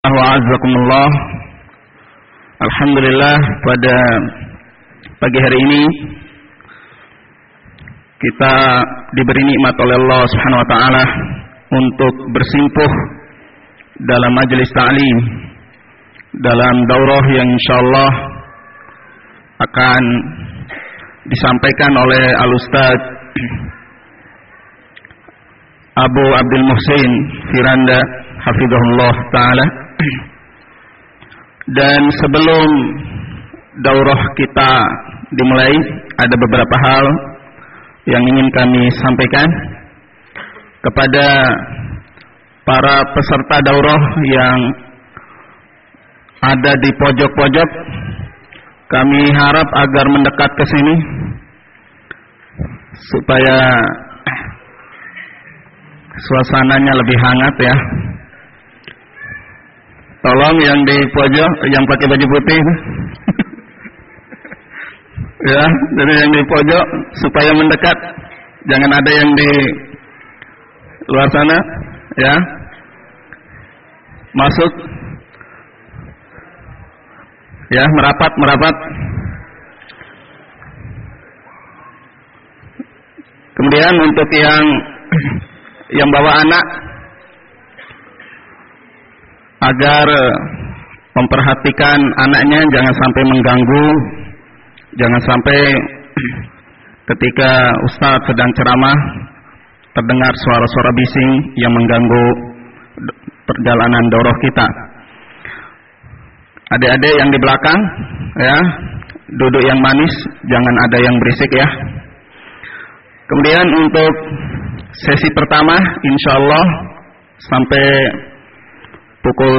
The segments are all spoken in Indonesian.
Wa'azakumullah. Alhamdulillah, pada pagi hari ini kita diberi nikmat oleh Allah Subhanahu wa taala untuk bersimpuh dalam majelis ta'lim, dalam daurah yang insyaallah akan disampaikan oleh Al-Ustaz Abu Abdul Muhsin Firanda hafizahullah taala. Dan sebelum daurah kita dimulai, ada beberapa hal yang ingin kami sampaikan kepada para peserta daurah yang ada di pojok-pojok. Kami harap agar mendekat ke sini supaya suasananya lebih hangat ya. Tolong yang di pojok, yang pakai baju putih ya, jadi yang di pojok supaya mendekat, jangan ada yang di luar sana ya. Masuk ya, merapat. Kemudian untuk yang bawa anak, agar memperhatikan anaknya, jangan sampai mengganggu, jangan sampai ketika Ustadz sedang ceramah terdengar suara-suara bising yang mengganggu perjalanan daurah kita. Adik-adik yang di belakang ya, duduk yang manis, jangan ada yang berisik ya. Kemudian untuk sesi pertama insyaallah sampai pukul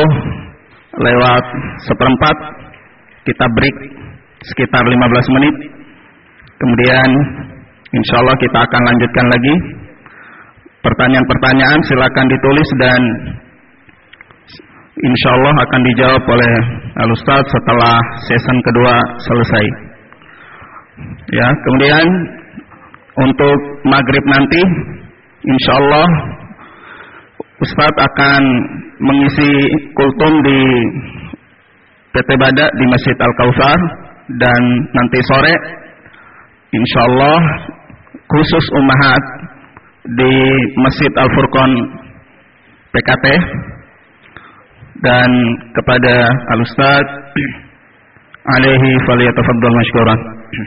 10:04 kita break sekitar 15 menit. Kemudian insyaallah kita akan lanjutkan lagi. Pertanyaan-pertanyaan silakan ditulis dan insyaallah akan dijawab oleh Al-Ustaz setelah season kedua selesai. Ya, kemudian untuk maghrib nanti insyaallah Ustaz akan mengisi kultum di PT Badak di Masjid Al-Kautsar, dan nanti sore insyaallah khusus ummahat di Masjid Al-Furqan PKT. Dan kepada Al-Ustaz alaihi falyatafaddal mashkuran.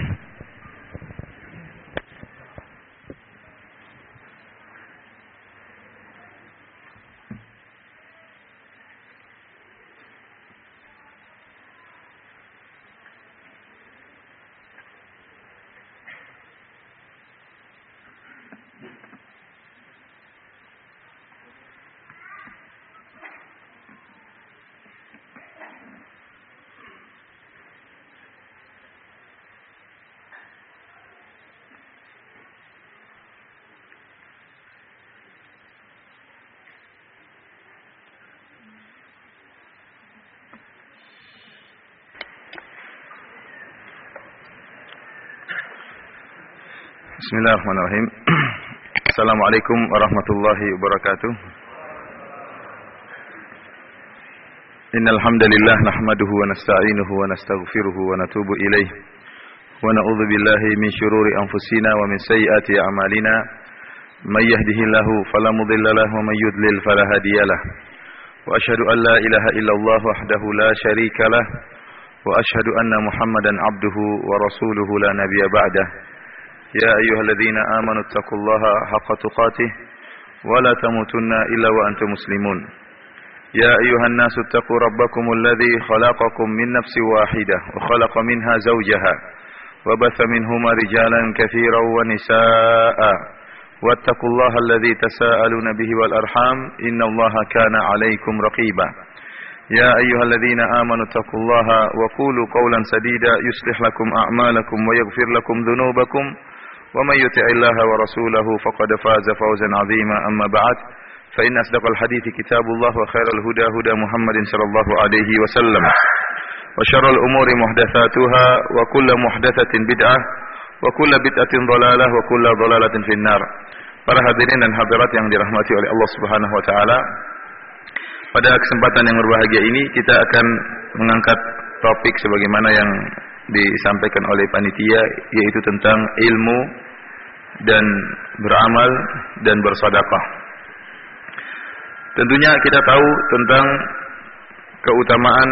Bismillahirrahmanirrahim. Assalamualaikum warahmatullahi wabarakatuh. Innal hamdalillah nahmaduhu wa nasta'inuhu wa nastaghfiruhu wa natubu ilayh wa na'udzu billahi min shururi anfusina wa min sayyiati a'malina. May yahdihillahu fala mudilla lahu wa may yudlil fala hadiyalah. Wa asyhadu an la ilaha illallah wahdahu la syarika lah wa asyhadu anna Muhammadan abduhu wa rasuluhu la nabiyya ba'dah. يا أيها الذين آمنوا اتقوا الله حق تقاته ولا تموتن إلا وأنتم مسلمون. يا أيها الناس اتقوا ربكم الذي خلقكم من نفس واحدة وخلق منها زوجها وبث منهما رجالا كثيرا ونساء واتقوا الله الذي تساءلون به والأرحام إن الله كان عليكم رقيبا. يا أيها الذين آمنوا اتقوا الله وقولوا قولا سديدا يصلح لكم أعمالكم ويغفر لكم ذنوبكم ومن يطع الله ورسوله فقد فاز فوزا عظيما. أما بعد فإن أصدق الحديث كتاب الله وخير الهدى هدى محمد صلى الله عليه وسلم وشر الأمور محدثاتها وكل محدثة بدعة وكل بدعة ضلالة وكل ضلالة في النار. Para hadirin dan hadirat yang dirahmati oleh Allah Subhanahu wa taala, Pada kesempatan yang berbahagia ini kita akan mengangkat topik sebagaimana yang disampaikan oleh panitia, yaitu tentang ilmu dan beramal dan bersedekah. Tentunya kita tahu tentang keutamaan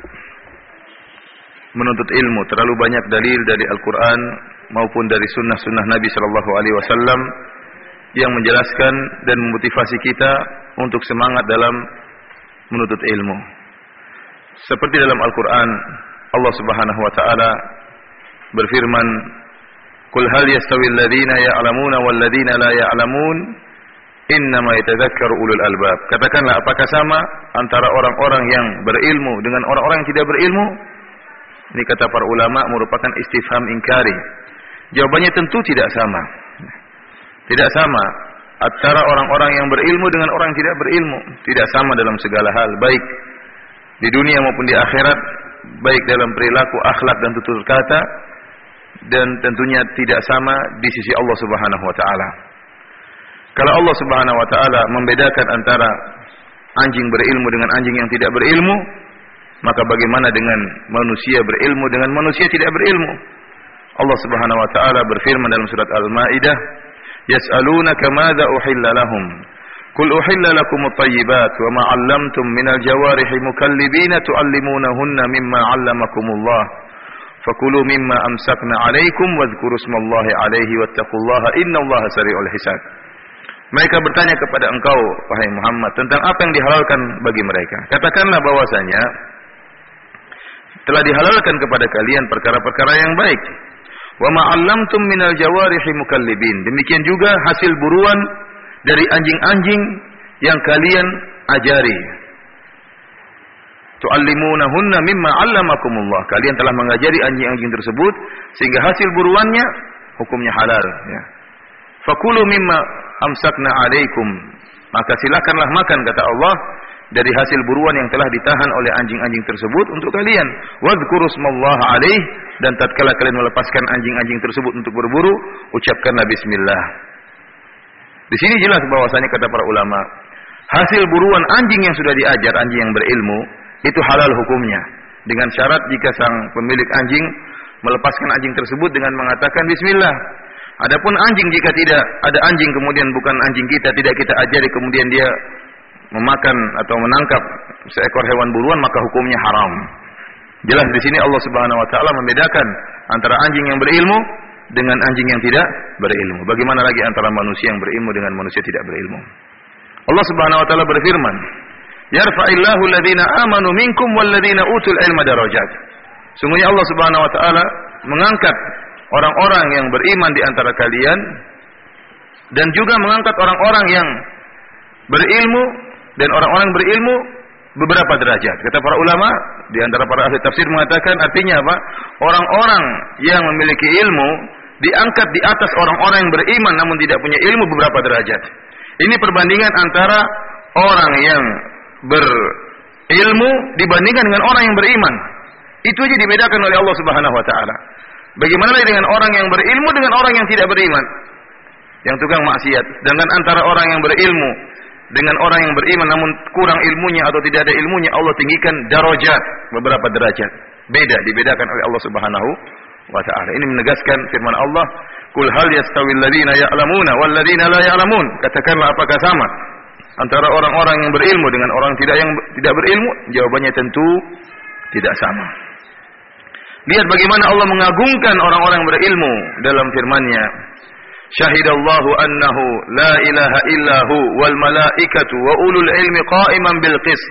menuntut ilmu. Terlalu banyak dalil dari Al-Quran maupun dari sunnah-sunnah Nabi Sallallahu Alaihi Wasallam yang menjelaskan dan memotivasi kita untuk semangat dalam menuntut ilmu. Seperti dalam Al-Quran, Allah Subhanahu Wa Taala berfirman, "Qul hal yastawil ladzina ya'lamuna wal ladzina la ya'lamun, innama yatadzakkaru ulul albab." Katakanlah, apakah sama antara orang-orang yang berilmu dengan orang-orang yang tidak berilmu? Ini kata para ulama merupakan istifham ingkari. Jawabannya tentu tidak sama. Tidak sama antara orang-orang yang berilmu dengan orang yang tidak berilmu. Tidak sama dalam segala hal, baik di dunia maupun di akhirat, baik dalam perilaku, akhlak dan tutur kata, dan tentunya tidak sama di sisi Allah Subhanahu wa taala. Kalau Allah Subhanahu wa taala membedakan antara anjing berilmu dengan anjing yang tidak berilmu, maka bagaimana dengan manusia berilmu dengan manusia tidak berilmu? Allah Subhanahu wa taala berfirman dalam surat Al-Maidah, "Yas'alunaka madza uhilla lahum? Qul uhilla lakumut thayyibat wa ma 'allamtum minal jawarihi mukallibina tu'allimunahunna mimma 'allamakumullah. Fakulu mimma amsakna 'alaikum wadhkuru ismallahi 'alaihi wattaqullaha innallaha sari'ul hisab." Mereka bertanya kepada engkau, wahai Muhammad, tentang apa yang dihalalkan bagi mereka. Katakanlah bahwasanya telah dihalalkan kepada kalian perkara-perkara yang baik. Wa ma 'allamtum minal jawarihi mukallibin. Demikian juga hasil buruan dari anjing-anjing yang kalian ajari. Tu'allimunahunna mimma 'allamakumullah. Kalian telah mengajari anjing-anjing tersebut sehingga hasil buruannya hukumnya halal, ya. Fakulu mimma amsakna 'alaikum. Maka silakanlah makan, kata Allah, dari hasil buruan yang telah ditahan oleh anjing-anjing tersebut untuk kalian. Wadhkuru ismallaha 'alaihi, dan tatkala kalian melepaskan anjing-anjing tersebut untuk berburu, ucapkanlah bismillah. Di sini jelas bahwasanya kata para ulama, hasil buruan anjing yang sudah diajar, anjing yang berilmu, itu halal hukumnya. Dengan syarat jika sang pemilik anjing melepaskan anjing tersebut dengan mengatakan bismillah. Adapun anjing, jika tidak ada anjing kemudian bukan anjing kita, tidak kita ajari, kemudian dia memakan atau menangkap seekor hewan buruan, maka hukumnya haram. Jelas di sini Allah Subhanahu wa taala membedakan antara anjing yang berilmu dengan anjing yang tidak berilmu. Bagaimana lagi antara manusia yang berilmu dengan manusia tidak berilmu? Allah Subhanahu wa taala berfirman, "Yarfa'illahu alladhina amanu minkum walladzina utul ilma darajat." Sungguhnya Allah Subhanahu wa taala mengangkat orang-orang yang beriman di antara kalian dan juga mengangkat orang-orang yang berilmu, dan orang-orang berilmu beberapa derajat. Kata para ulama, di antara para ahli tafsir mengatakan artinya apa? Orang-orang yang memiliki ilmu diangkat di atas orang-orang yang beriman namun tidak punya ilmu beberapa derajat. Ini perbandingan antara orang yang berilmu dibandingkan dengan orang yang beriman. Itu aja dibedakan oleh Allah Subhanahu wa taala. Bagaimana dengan orang yang berilmu dengan orang yang tidak beriman, yang tukang maksiat? Sedangkan antara orang yang berilmu dengan orang yang beriman namun kurang ilmunya atau tidak ada ilmunya, Allah tinggikan darajat, beberapa derajat. Beda, dibedakan oleh Allah Subhanahu wa taala. Ini menegaskan firman Allah, "Qul hal yastawil ladzina ya'lamuna wal ladzina la ya'lamun." Katakanlah, apakah sama antara orang-orang yang berilmu dengan orang yang tidak berilmu? Jawabannya tentu tidak sama. Lihat bagaimana Allah mengagungkan orang-orang berilmu dalam firman-Nya. Syahidallahu annahu la ilaha illahu wal malaikatu wa ulul ilmi qa'iman bil qist.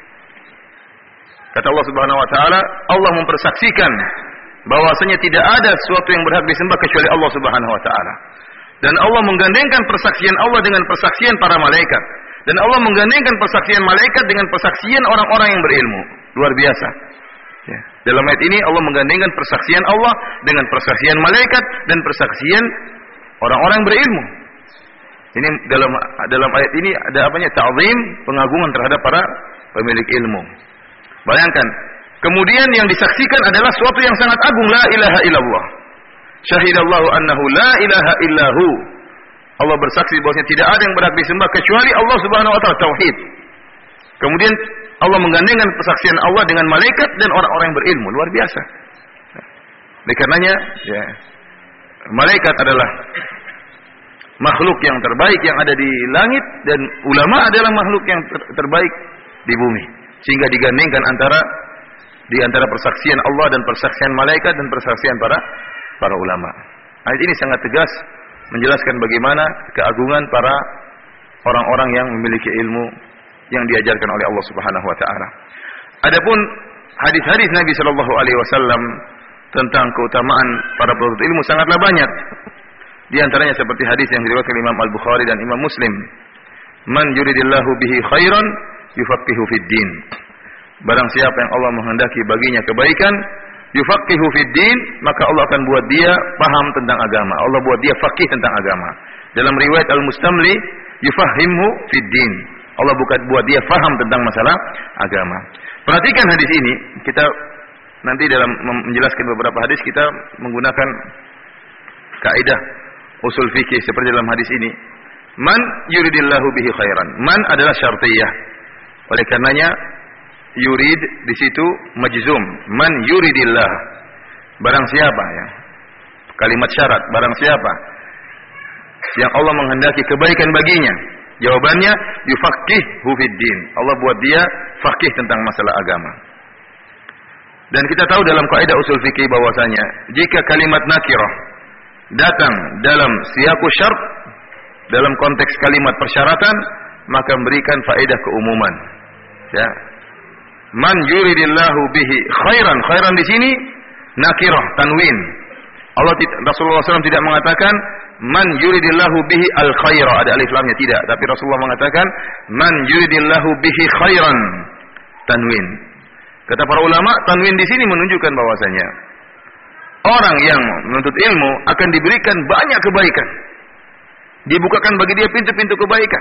Kata Allah Subhanahu wa taala, Allah mempersaksikan bahwasanya tidak ada sesuatu yang berhak disembah kecuali Allah Subhanahu wa taala. Dan Allah menggandengkan persaksian Allah dengan persaksian para malaikat. Dan Allah menggandengkan persaksian malaikat dengan persaksian orang-orang yang berilmu. Luar biasa. Ya. Dalam ayat ini Allah menggandengkan persaksian Allah dengan persaksian malaikat dan persaksian orang-orang yang berilmu. Ini dalam ayat ini ada apanya? Ta'zim, pengagungan terhadap para pemilik ilmu. Bayangkan, kemudian yang disaksikan adalah sesuatu yang sangat agung, la ilaha illallah. Syahidallahu annahu la ilaha illahu. Allah bersaksi bahwasanya tidak ada yang berhak disembah kecuali Allah Subhanahu wa taala, tauhid. Kemudian Allah menggandengkan persaksian Allah dengan malaikat dan orang-orang yang berilmu, luar biasa. Oleh karenanya, ya, malaikat adalah makhluk yang terbaik yang ada di langit dan ulama adalah makhluk yang terbaik di bumi. Sehingga digandengkan di antara persaksian Allah dan persaksian malaikat dan persaksian para ulama. Ayat ini sangat tegas menjelaskan bagaimana keagungan para orang-orang yang memiliki ilmu yang diajarkan oleh Allah Subhanahu wa taala. Adapun hadis-hadis Nabi sallallahu alaihi wasallam tentang keutamaan para penuntut ilmu sangatlah banyak. Di antaranya seperti hadis yang diriwayatkan Imam Al-Bukhari dan Imam Muslim. Man yuridillahu bihi khairan yufaqihu fid din. Barang siapa yang Allah menghendaki baginya kebaikan, yufaqihu fid din, maka Allah akan buat dia paham tentang agama. Allah buat dia faqih tentang agama. Dalam riwayat Al-Mustamli, yufahimhu fid din. Allah buat dia faham tentang masalah agama. Perhatikan hadis ini, kita nanti dalam menjelaskan beberapa hadis kita menggunakan kaidah usul fikih seperti dalam hadis ini. Man yuridillahu bihi khairan. Man adalah syartiyah. Oleh karenanya yurid di situ majzum. Man yuridillah. Barang siapa ya. Kalimat syarat, barang siapa yang Allah menghendaki kebaikan baginya. Jawabannya yufaqihu fiddin. Allah buat dia faqih tentang masalah agama. Dan kita tahu dalam kaidah usul fikih bahwasanya jika kalimat nakirah datang dalam siyaqu syart, dalam konteks kalimat persyaratan, maka memberikan faedah keumuman. Ya. Man yuridillahu bihi khairan. Khairan di sini nakirah, tanwin. Rasulullah SAW tidak mengatakan man yuridillahu bihi al khaira, ada alif lamnya, tidak. Tapi Rasulullah mengatakan man yuridillahu bihi khairan, tanwin. Kata para ulama, tanwin di sini menunjukkan bahwasanya orang yang menuntut ilmu akan diberikan banyak kebaikan. Dibukakan bagi dia pintu-pintu kebaikan.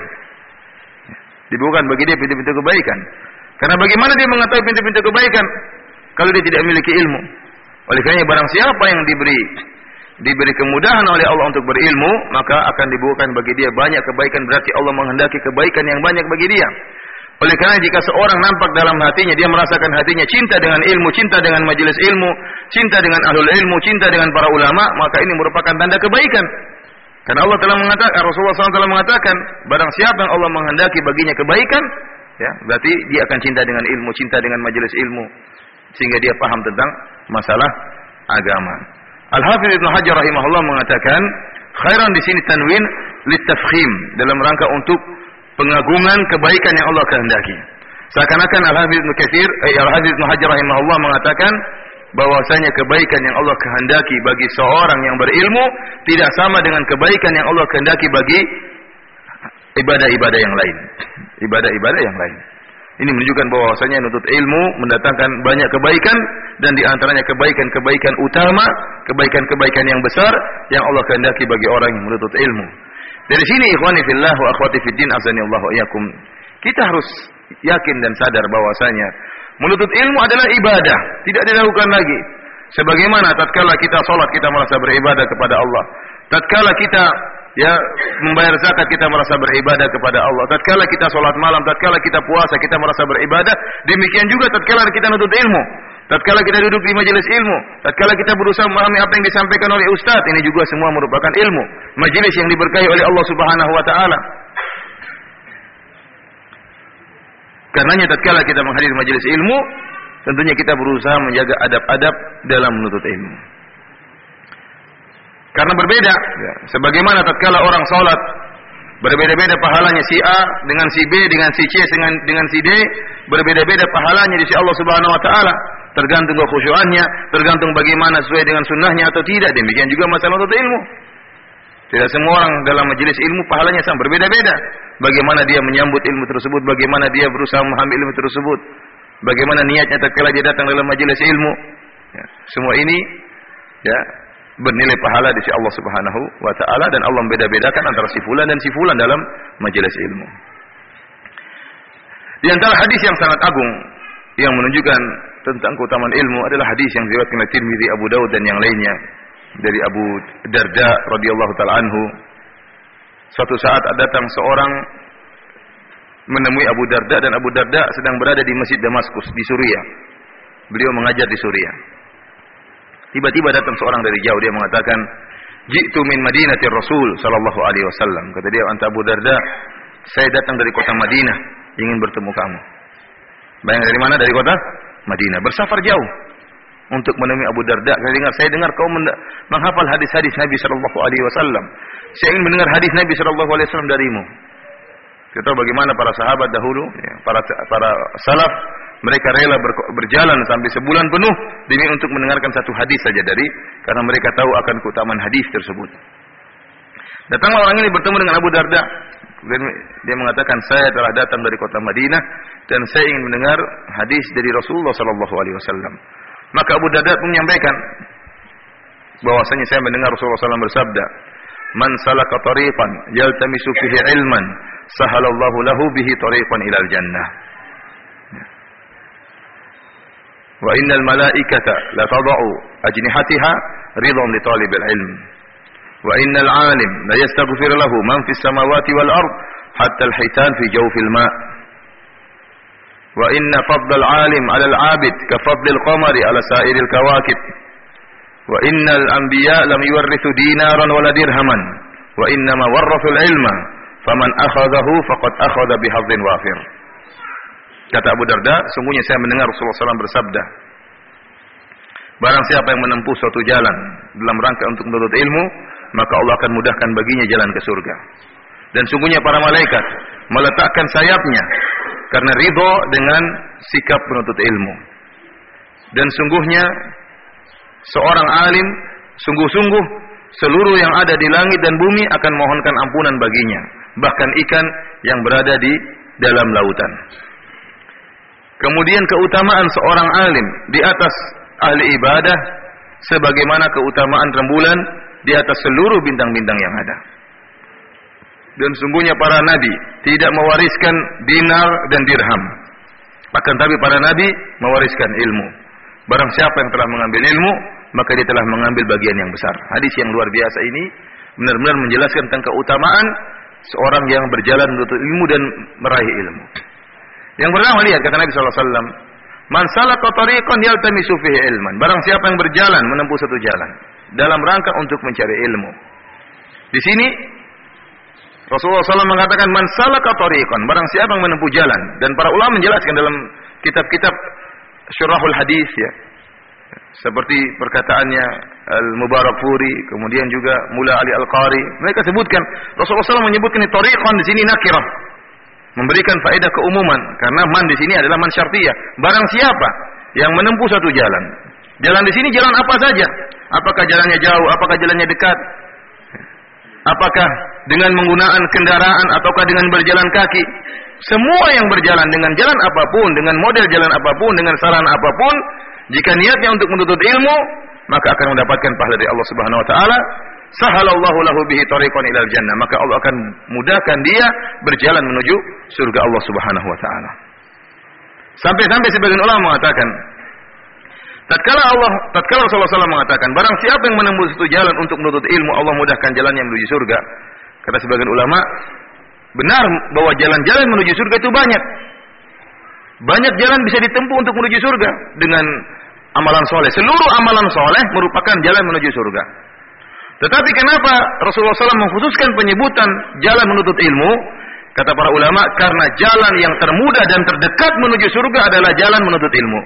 Dibukakan bagi dia pintu-pintu kebaikan. Karena bagaimana dia mengetahui pintu-pintu kebaikan kalau dia tidak memiliki ilmu? Oleh karena barang siapa yang diberi kemudahan oleh Allah untuk berilmu, maka akan dibukakan bagi dia banyak kebaikan, berarti Allah menghendaki kebaikan yang banyak bagi dia. Oleh karena jika seorang nampak dalam hatinya, dia merasakan hatinya cinta dengan ilmu, cinta dengan majelis ilmu, cinta dengan ahlul ilmu, cinta dengan para ulama, maka ini merupakan tanda kebaikan. Karena Allah telah mengatakan, Rasulullah SAW telah mengatakan, barang siapa yang Allah menghendaki baginya kebaikan, ya, berarti dia akan cinta dengan ilmu, cinta dengan majelis ilmu, sehingga dia paham tentang masalah agama. Al-Hafidz Ibnu Hajar rahimahullah mengatakan, khairan di sini tanwin litafkhim, dalam rangka untuk pengagungan kebaikan yang Allah kehendaki. Seakan-akan Al-Hafidz Ibnu Hajar rahimahullah mengatakan bahwasanya kebaikan yang Allah kehendaki bagi seorang yang berilmu tidak sama dengan kebaikan yang Allah kehendaki bagi ibadah-ibadah yang lain. Ibadah-ibadah yang lain. Ini menunjukkan bahwasanya menuntut ilmu mendatangkan banyak kebaikan, dan di antaranya kebaikan-kebaikan utama, kebaikan-kebaikan yang besar yang Allah kehendaki bagi orang yang menuntut ilmu. Dari sini ikhwani fillah wa akhwati fiddin azanillahu iyyakum, kita harus yakin dan sadar bahwasanya menuntut ilmu adalah ibadah, tidak dilakukan lagi. Sebagaimana tatkala kita salat kita merasa beribadah kepada Allah, tatkala kita membayar zakat kita merasa beribadah kepada Allah, tatkala kita salat malam, tatkala kita puasa kita merasa beribadah, demikian juga tatkala kita menuntut ilmu, tatkala kita duduk di majelis ilmu, tatkala kita berusaha memahami apa yang disampaikan oleh ustaz, ini juga semua merupakan ilmu, majelis yang diberkahi oleh Allah Subhanahu wa taala. Karenanya tatkala kita menghadiri majelis ilmu, tentunya kita berusaha menjaga adab-adab dalam menuntut ilmu. Karena berbeda, ya, sebagaimana tatkala orang salat berbeda-beda pahalanya, si A dengan si B dengan si C dengan si D, berbeda-beda pahalanya di sisi Allah Subhanahu wa taala, tergantung kekhusyuannya, tergantung bagaimana sesuai dengan sunnahnya atau tidak. Demikian juga masalah menuntut ilmu. Tidak semua orang dalam majelis ilmu pahalanya sama, berbeda-beda. Bagaimana dia menyambut ilmu tersebut, bagaimana dia berusaha memahami ilmu tersebut, bagaimana niatnya tatkala dia datang dalam majelis ilmu. Ya, semua ini ya bernilai pahala di sisi Allah Subhanahu wa taala, dan Allah membeda-bedakan antara si fulan dan si fulan dalam majelis ilmu. Di antara hadis yang sangat agung yang menunjukkan tentang keutamaan ilmu adalah hadis yang diriwayatkan oleh Tirmidzi, Abu Daud dan yang lainnya dari Abu Darda radhiyallahu taala anhu. Suatu saat datang seorang menemui Abu Darda, dan Abu Darda sedang berada di Masjid Damaskus di Suriah. Beliau mengajar di Suriah. Tiba-tiba datang seorang dari jauh, dia mengatakan, "Ji'tu min Madinatir Rasul sallallahu alaihi wasallam." Kata dia, "Anta Abu Darda, saya datang dari kota Madinah ingin bertemu kamu." Bayang dari mana? Dari kota Madinah. Bersafar jauh untuk menemui Abu Darda. Saya dengar kau menghafal hadis-hadis Nabi sallallahu alaihi wasallam. Saya ingin mendengar hadis Nabi sallallahu alaihi wasallam darimu. Kita tahu bagaimana para sahabat dahulu, ya, para salaf, mereka rela berjalan sampai sebulan penuh demi untuk mendengarkan satu hadis saja karena mereka tahu akan keutamaan hadis tersebut. Datanglah orang ini bertemu dengan Abu Darda. Dia mengatakan, "Saya telah datang dari kota Madinah dan saya ingin mendengar hadis dari Rasulullah sallallahu alaihi wasallam." Maka Abu Darda pun menyampaikan bahwasanya saya mendengar Rasulullah SAW bersabda, "Man salaka tariqan yaltamisu fihi ilman, sahalallahu lahu bihi tariqan ilal jannah. Wa innal malaikata la tad'u ajnihatiha ridwan li talibil ilm. Wa innal 'alim la yastaghfir lahu man fis samawati wal ard hatta al-hitan fi jawfil ma'. Wa inna fadlal 'alim 'ala al-'abid ka fadlil qamari 'ala sa'iril kawakib. Wa innal anbiya lam yuwarrithu dinaran wala dirhaman, wa innama warrathul ilma, faman akhadhahu faqad akhadha bihadhin wafir." Kata Abu Darda, sungguhnya saya mendengar Rasulullah SAW bersabda, "Barang siapa yang menempuh suatu jalan dalam rangka untuk menuntut ilmu, maka Allah akan mudahkan baginya jalan ke surga. Dan sungguhnya para malaikat meletakkan sayapnya karena ridho dengan sikap penuntut ilmu. Dan sungguhnya seorang alim, sungguh-sungguh seluruh yang ada di langit dan bumi akan mohonkan ampunan baginya, bahkan ikan yang berada di dalam lautan." Kemudian keutamaan seorang alim di atas ahli ibadah sebagaimana keutamaan rembulan di atas seluruh bintang-bintang yang ada. Dan sungguhnya para nabi tidak mewariskan dinar dan dirham, akan tapi para nabi mewariskan ilmu. Barang siapa yang telah mengambil ilmu, maka dia telah mengambil bagian yang besar. Hadis yang luar biasa ini benar-benar menjelaskan tentang keutamaan seorang yang berjalan menuntut ilmu dan meraih ilmu. Yang pertama, lihat kata Nabi SAW, "Man salaka tariqan yaltamisu fihi ilman." Barang siapa yang berjalan menempuh satu jalan dalam rangka untuk mencari ilmu. Di sini Rasulullah SAW mengatakan, "Man salaka tariqan." Barang siapa yang menempuh jalan, dan para ulama menjelaskan dalam kitab-kitab syurahul hadis, ya, seperti perkataannya Al-Mubarakfuri, kemudian juga Mula Ali Al-Qari, mereka sebutkan Rasulullah SAW menyebutkan tariqan di sini nakirah, memberikan faedah keumuman, karena man di sini adalah man syartiyah. Barang siapa yang menempuh satu jalan, jalan di sini jalan apa saja, apakah jalannya jauh, apakah jalannya dekat, apakah dengan menggunakan kendaraan ataukah dengan berjalan kaki, semua yang berjalan dengan jalan apapun, dengan model jalan apapun, dengan sarana apapun, jika niatnya untuk menuntut ilmu, maka akan mendapatkan pahala dari Allah Subhanahu wa taala. Sahalallahu lahu bihi tariqan ilal jannah, maka Allah akan mudahkan dia berjalan menuju surga Allah Subhanahu wa taala. Sampai-sampai sebagian ulama mengatakan, tatkala Rasulullah SAW mengatakan, barang siapa yang menempuh satu jalan untuk menuntut ilmu, Allah mudahkan jalannya menuju surga. Kata sebagian ulama, benar bahwa jalan-jalan menuju surga itu banyak. Banyak jalan bisa ditempuh untuk menuju surga dengan amalan soleh. Seluruh amalan soleh merupakan jalan menuju surga. Tetapi kenapa Rasulullah SAW mengkhususkan penyebutan jalan menuntut ilmu? Kata para ulama, karena jalan yang termudah dan terdekat menuju surga adalah jalan menuntut ilmu.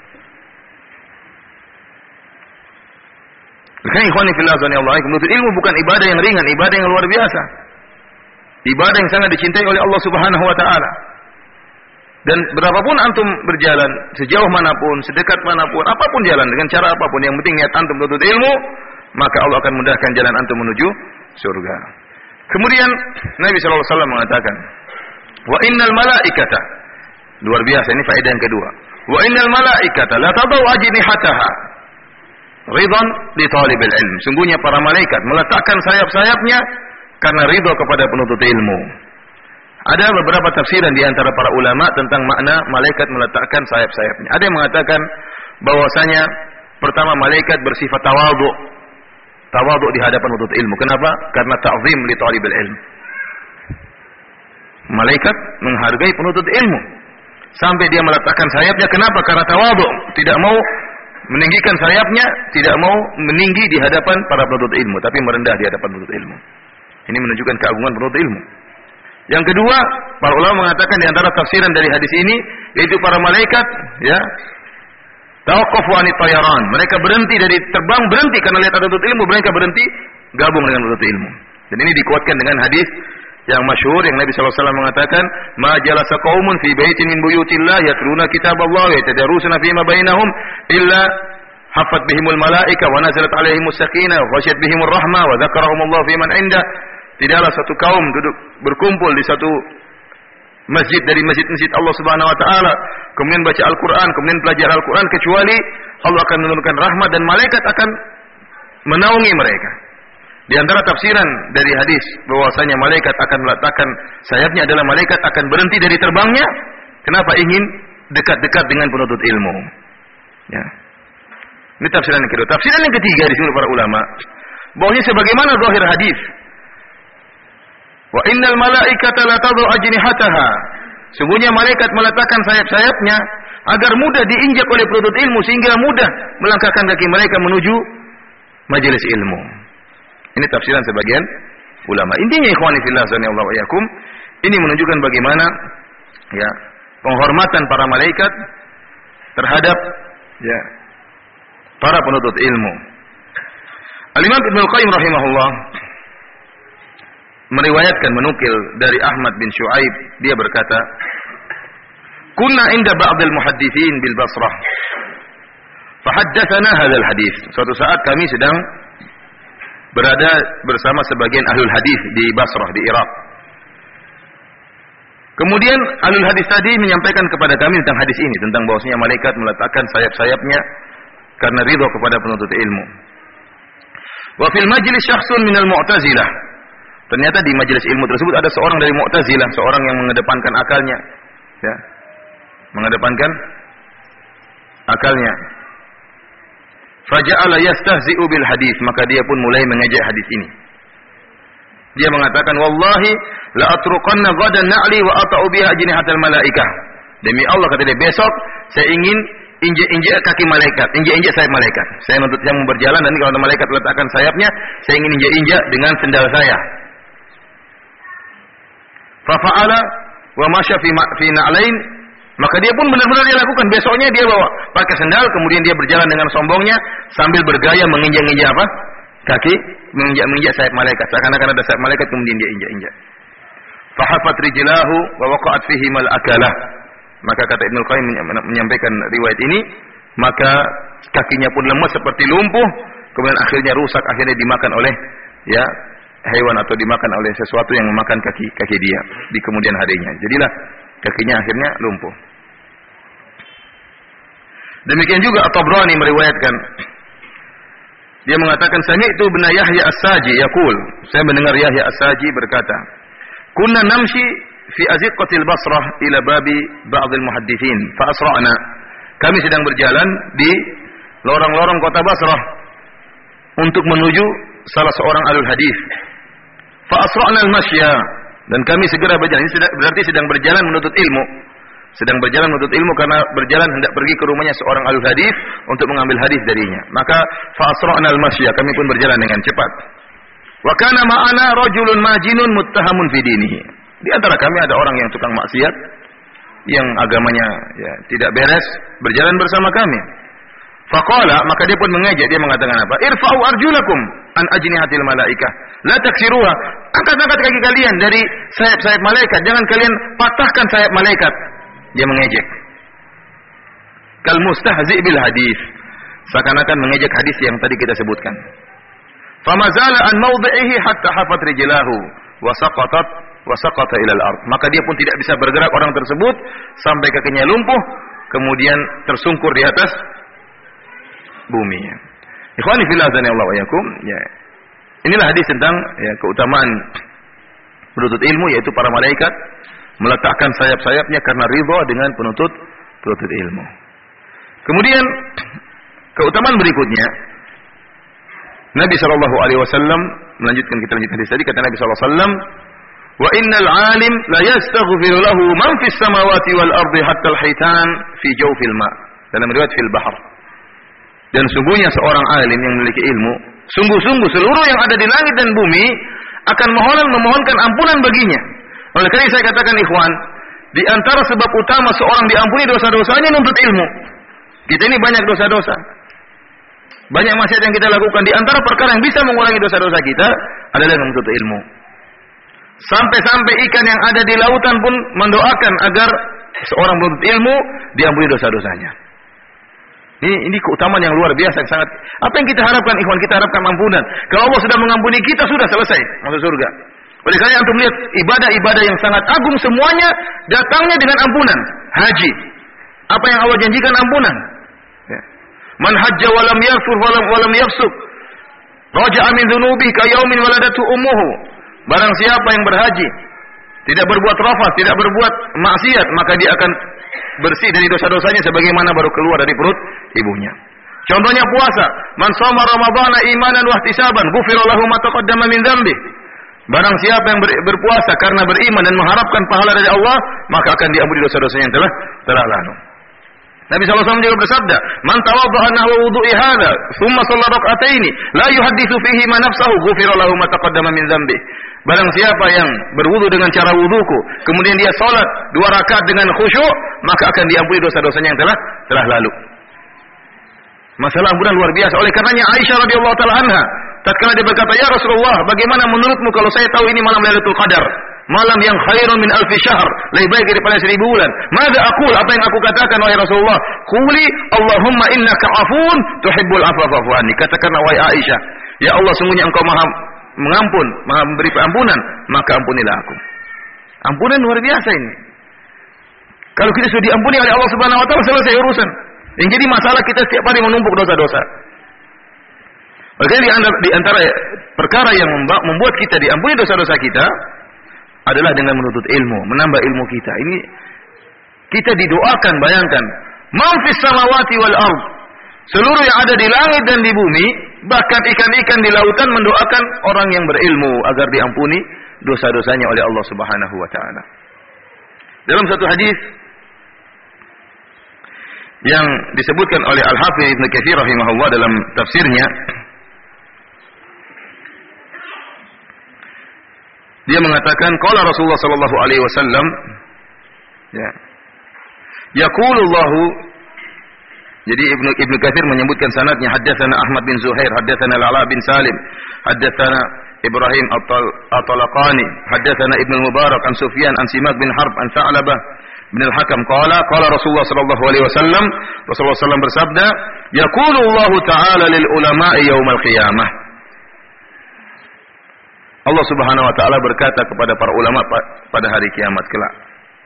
Karena ikhwani fillah Allah, menuntut ilmu bukan ibadah yang ringan, ibadah yang luar biasa. Ibadah yang sangat dicintai oleh Allah Subhanahu wa taala. Dan berapapun antum berjalan, sejauh manapun, sedekat manapun, apapun jalan, dengan cara apapun, yang penting niat antum menuntut ilmu, maka Allah akan mudahkan jalan antum menuju surga. Kemudian Nabi SAW mengatakan, "Wa innal malaikata." Luar biasa, ini faedah yang kedua. "Wa innal malaikata la tadau ajnihataha ridwan li talibil ilm." Sungguhnya para malaikat meletakkan sayap-sayapnya karena ridha kepada penuntut ilmu. Ada beberapa tafsiran di antara para ulama tentang makna malaikat meletakkan sayap-sayapnya. Ada yang mengatakan bahwasanya pertama malaikat bersifat tawadhu. Tawadhu di hadapan penuntut ilmu. Kenapa? Karena ta'zim li talibil ilm. Malaikat menghargai penuntut ilmu. Sampai dia meletakkan sayapnya. Kenapa? Karena tawadhu. Tidak mau meninggikan sayapnya, tidak mau meninggi di hadapan para penuntut ilmu, tapi merendah di hadapan penuntut ilmu. Ini menunjukkan keagungan penuntut ilmu. Yang kedua, para ulama mengatakan di antara tafsiran dari hadis ini, yaitu para malaikat, ya, tawaqqafu anit tayaran. Mereka berhenti dari terbang, berhenti karena lihat ada penuntut ilmu, mereka berhenti gabung dengan penuntut ilmu. Dan ini dikuatkan dengan hadis yang masyhur yang Nabi sallallahu alaihi wasallam mengatakan, "Ma jalasa qaumun fi baitin min buyutillah yatluna kitaballah wa yatadarusuna fima bainahum illa hafat bihimul malaika wa nazalat alaihimus sakinah wa ghasyiyat bihimur rahmah wa dzakarahumullah fi man indah." Tidaklah satu kaum duduk berkumpul di satu masjid dari masjid-masjid Allah Subhanahu wa taala, kemudian baca Al-Qur'an, kemudian belajar Al-Qur'an, kecuali Allah akan menurunkan rahmat dan malaikat akan menaungi mereka. Di antara tafsiran dari hadis bahwasanya malaikat akan meletakkan sayapnya adalah malaikat akan berhenti dari terbangnya. Kenapa? Ingin dekat-dekat dengan penuntut ilmu. Ya. Ini tafsiran yang kedua. Tafsiran yang ketiga di sini para ulama, bahwasanya sebagaimana zahir hadis, wa innal malaikata la tadhu ajnihataha. Sungguhnya malaikat meletakkan sayap-sayapnya agar mudah diinjak oleh penuntut ilmu sehingga mudah melangkahkan kaki mereka menuju majelis ilmu. Ini tafsiran sebagian ulama. Intinya ikhwani fillah sanallahu wa iyyakum, ini menunjukkan bagaimana ya penghormatan para malaikat terhadap ya para penuntut ilmu. Al-Imam Ibnu Qayyim rahimahullah meriwayatkan, menukil dari Ahmad bin Syuaib, dia berkata, "Kunna inda ba'dil muhadditsin bil Basrah. Fahaddatsana hadzal hadis." Suatu saat kami sedang berada bersama sebagian ahlul hadis di Basrah di Irak. Kemudian ahlul hadis tadi menyampaikan kepada kami tentang hadis ini, tentang bahwasanya malaikat meletakkan sayap-sayapnya karena ridha kepada penuntut ilmu. Wa fil majlis syakhsun minal Mu'tazilah. Ternyata di majelis ilmu tersebut ada seorang dari Mu'tazilah, seorang yang mengedepankan akalnya, ya. Mengedepankan akalnya. Faja'ala yastahzi'u bil hadis, maka dia pun mulai mengejek hadis ini. Dia mengatakan, "Wallahi la atruqanna ghadan na'li wa ata'u biha ajnihatal malaikah." Demi Allah, kata dia, besok saya ingin injek-injek kaki malaikat, injek-injek sayap malaikat. Saya menuntut yang berjalan, dan kalau malaikat letakkan sayapnya, saya ingin injek-injek dengan sendal saya. Fafa'ala wa masya fi na'lain, maka dia pun benar-benar dia lakukan. Besoknya dia bawa pakai sendal, kemudian dia berjalan dengan sombongnya sambil bergaya menginjak-injak apa? Kaki, menginjak sayap malaikat. Seakan-akan ada sayap malaikat, kemudian dia injak-injak. Fahafat rijlahu wa waqa'at fihi mal akalah. Maka kata Ibnu Qayyim menyampaikan riwayat ini, maka kakinya pun lemas seperti lumpuh, kemudian akhirnya rusak, akhirnya dimakan oleh ya hewan atau dimakan oleh sesuatu yang memakan kaki dia di kemudian harinya. Jadilah kakinya akhirnya lumpuh. Demikian juga At-Tabrani meriwayatkan, dia mengatakan, sami'tu ibn Yahya As-Saji yaqul, saya mendengar Yahya As-Saji berkata, kunna namshi fi aziqatil Basrah ila babi ba'dil muhaddithin fa asra'na. Kami sedang berjalan di lorong-lorong kota Basrah untuk menuju salah seorang alul hadis. Fa asra'na al-masya, dan kami segera berjalan. Ini berarti sedang berjalan menuntut ilmu. Sedang berjalan menuntut ilmu karena berjalan hendak pergi ke rumahnya seorang alul hadis untuk mengambil hadis darinya. Maka fa asra'na al-masya, kami pun berjalan dengan cepat. Wa kana ma'ana rajulun majinun muttahamun fi dinihi. Di antara kami ada orang yang tukang maksiat, yang agamanya ya tidak beres, berjalan bersama kami. Faqala, maka dia pun mengejek, dia mengatakan apa? Irfa'u arjulakum an ajnihatil malaikah, la taksiruha. Angkat-angkat kaki kalian dari sayap-sayap malaikat, jangan kalian patahkan sayap malaikat. Dia mengejek. Kal mustahzi bil hadis, seakan-akan mengejek hadis yang tadi kita sebutkan. Famazala an mawdi'ihi hatta hafat rijlahu wa saqata ila al-ard. Maka dia pun tidak bisa bergerak, orang tersebut, sampai kakinya lumpuh, kemudian tersungkur di atas bumi. Ikhwani fillah azanillahu wa iyyakum, ya. Inilah hadis tentang ya keutamaan penuntut ilmu, yaitu para malaikat meletakkan sayap-sayapnya karena ridha dengan penuntut ilmu. Kemudian keutamaan berikutnya, Nabi sallallahu alaihi wasallam melanjutkan, kita lanjutkan hadis tadi, kata Nabi sallallahu alaihi wasallam, Wa innal 'alim la yastaghfiru lahu man fis samawati wal ardi hatta al-hitan fi jawfil ma'. Dalam riwayat fil bahr. Dan sungguhnya seorang alim yang memiliki ilmu, sungguh-sungguh seluruh yang ada di langit dan bumi akan memohonkan ampunan baginya. Oleh karena saya katakan ikhwan, di antara sebab utama seorang diampuni dosa-dosanya menuntut ilmu. Kita ini banyak dosa-dosa. Banyak maksiat yang kita lakukan. Di antara perkara yang bisa mengurangi dosa-dosa kita adalah menuntut ilmu. Sampai-sampai ikan yang ada di lautan pun mendoakan agar seorang menuntut ilmu diampuni dosa-dosanya. Ini keutamaan yang luar biasa, yang sangat. Apa yang kita harapkan, ikhwan? Kita harapkan ampunan. Kalau Allah sudah mengampuni kita, sudah selesai masuk surga. Oleh karena antum lihat ibadah-ibadah yang sangat agung semuanya datangnya dengan ampunan. Haji, apa yang Allah janjikan ampunan. Ya. Man hajja walam yaghfir walam yafsuk, raja'a min dzunubihi ka yaumin waladatu ummuhu. Barang siapa yang berhaji, tidak berbuat rafas, tidak berbuat maksiat, maka dia akan bersih dari dosa-dosanya sebagaimana baru keluar dari perut ibunya. Contohnya puasa, man shoma ramadhana imanan wa ihtisaban, ghufira lahu ma taqaddama min dzambi. Barang siapa yang berpuasa karena beriman dan mengharapkan pahala dari Allah, maka akan diampuni dosa-dosanya yang telah lalu. Nabi SAW juga bersabda, "Man tawaddaha nahwa wudu'i hadza, tsumma shalla rak'ataini, la yuhadditsu fihi ma nafsahu, ghufira lahu ma taqaddama min dzambi." Barang siapa yang berwudu dengan cara wuduku, kemudian dia salat 2 rakaat dengan khusyuk, maka akan diampuni dosa-dosanya yang telah lalu. Masalah ampunan luar biasa. Oleh karenanya Aisyah radhiyallahu taala anha, tatkala dia berkata, "Ya Rasulullah, bagaimana menurutmu kalau saya tahu ini malam Lailatul Qadar? Malam yang khairun min alfi syahr, lebih baik daripada 1000 bulan. Mada aqul, apa yang aku katakan wahai Rasulullah? Quli Allahumma innaka afun tuhibbul afwa fa'fu anni." Katakanlah wahai Aisyah, ya Allah, sungguhnya engkau Maha mengampun, Maha memberi ampunan, maka ampunilah aku. Ampunan luar biasa ini. Kalau kita sudah diampuni oleh Allah Subhanahu wa taala, selesai urusan. Yang jadi masalah kita setiap hari menumpuk dosa-dosa. Makanya di antara perkara yang membuat kita diampuni dosa-dosa kita adalah dengan menuntut ilmu, menambah ilmu kita. Ini kita didoakan, bayangkan, man fis samawati wal ard. Seluruh yang ada di langit dan di bumi, bahkan ikan-ikan di lautan mendoakan orang yang berilmu agar diampuni dosa-dosanya oleh Allah Subhanahu wa taala. Dalam satu hadis yang disebutkan oleh Al-Hafidz Ibnu Katsir rahimahullah dalam tafsirnya, dia mengatakan qala Rasulullah sallallahu alaihi wasallam, ya, yaqulullahu, jadi Ibnu Katsir menyebutkan sanadnya, haddatsana Ahmad bin Zuhair, haddatsana Al-Ala bin Salim, haddatsana Ibrahim At-Talaqani, haddatsana Ibnu Mubarak an Sufyan an Simak bin Harb an Sa'labah bin Al-Hakam qala Rasulullah sallallahu alaihi wasallam, Rasulullah sallallahu bersabda, yaqulullahu ta'ala lil ulama'i yaumal qiyamah. Allah Subhanahu wa taala berkata kepada para ulama pada hari kiamat kelak.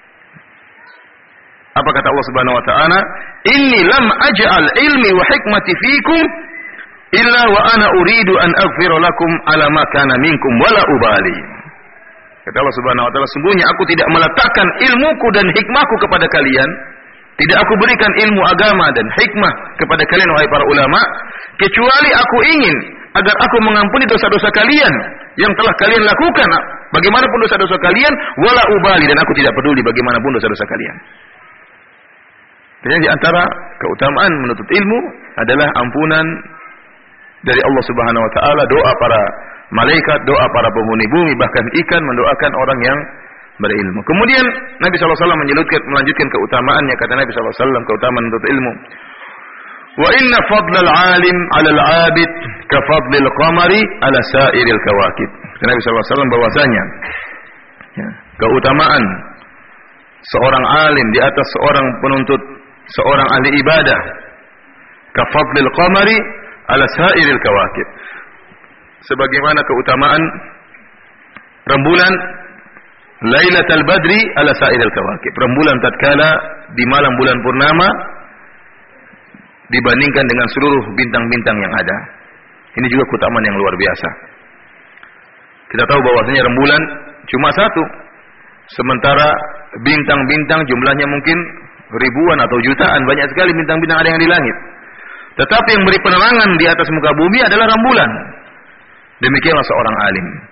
Apa kata Allah Subhanahu wa taala? Inni lam aj'al ilmi wa hikmati fikum illa wa ana uridu an aghfira lakum ala ma kana minkum wala ubali. Kata Allah Subhanahu wa taala, sungguhnya aku tidak meletakkan ilmuku dan hikmahku kepada kalian, tidak aku berikan ilmu agama dan hikmah kepada kalian wahai para ulama, kecuali aku ingin agar aku mengampuni dosa-dosa kalian yang telah kalian lakukan, bagaimanapun dosa-dosa kalian, wala ubali, dan aku tidak peduli bagaimanapun dosa-dosa kalian. Jadi di antara keutamaan menuntut ilmu adalah ampunan dari Allah Subhanahu wa taala, doa para malaikat, doa para penghuni bumi, bahkan ikan mendoakan orang yang berilmu. Kemudian Nabi SAW melanjutkan keutamaannya, kata Nabi SAW, keutamaan menuntut ilmu. Wa inna fadlal alim 'ala al-'abid ka fadlil qamari 'ala sa'iril kawakib. Nabi SAW bahwasanya, ya, keutamaan seorang alim di atas seorang penuntut, seorang ahli ibadah, ka fadlil qamari 'ala sa'iril kawakib. Sebagaimana keutamaan rembulan Lailatul Badri 'ala sa'iril kawakib. Rembulan tatkala di malam bulan purnama dibandingkan dengan seluruh bintang-bintang yang ada. Ini juga keutamaan yang luar biasa. Kita tahu bahwasanya rembulan cuma satu, sementara bintang-bintang jumlahnya mungkin ribuan atau jutaan, banyak sekali bintang-bintang ada yang di langit. Tetapi yang beri penerangan di atas muka bumi adalah rembulan. Demikianlah seorang alim.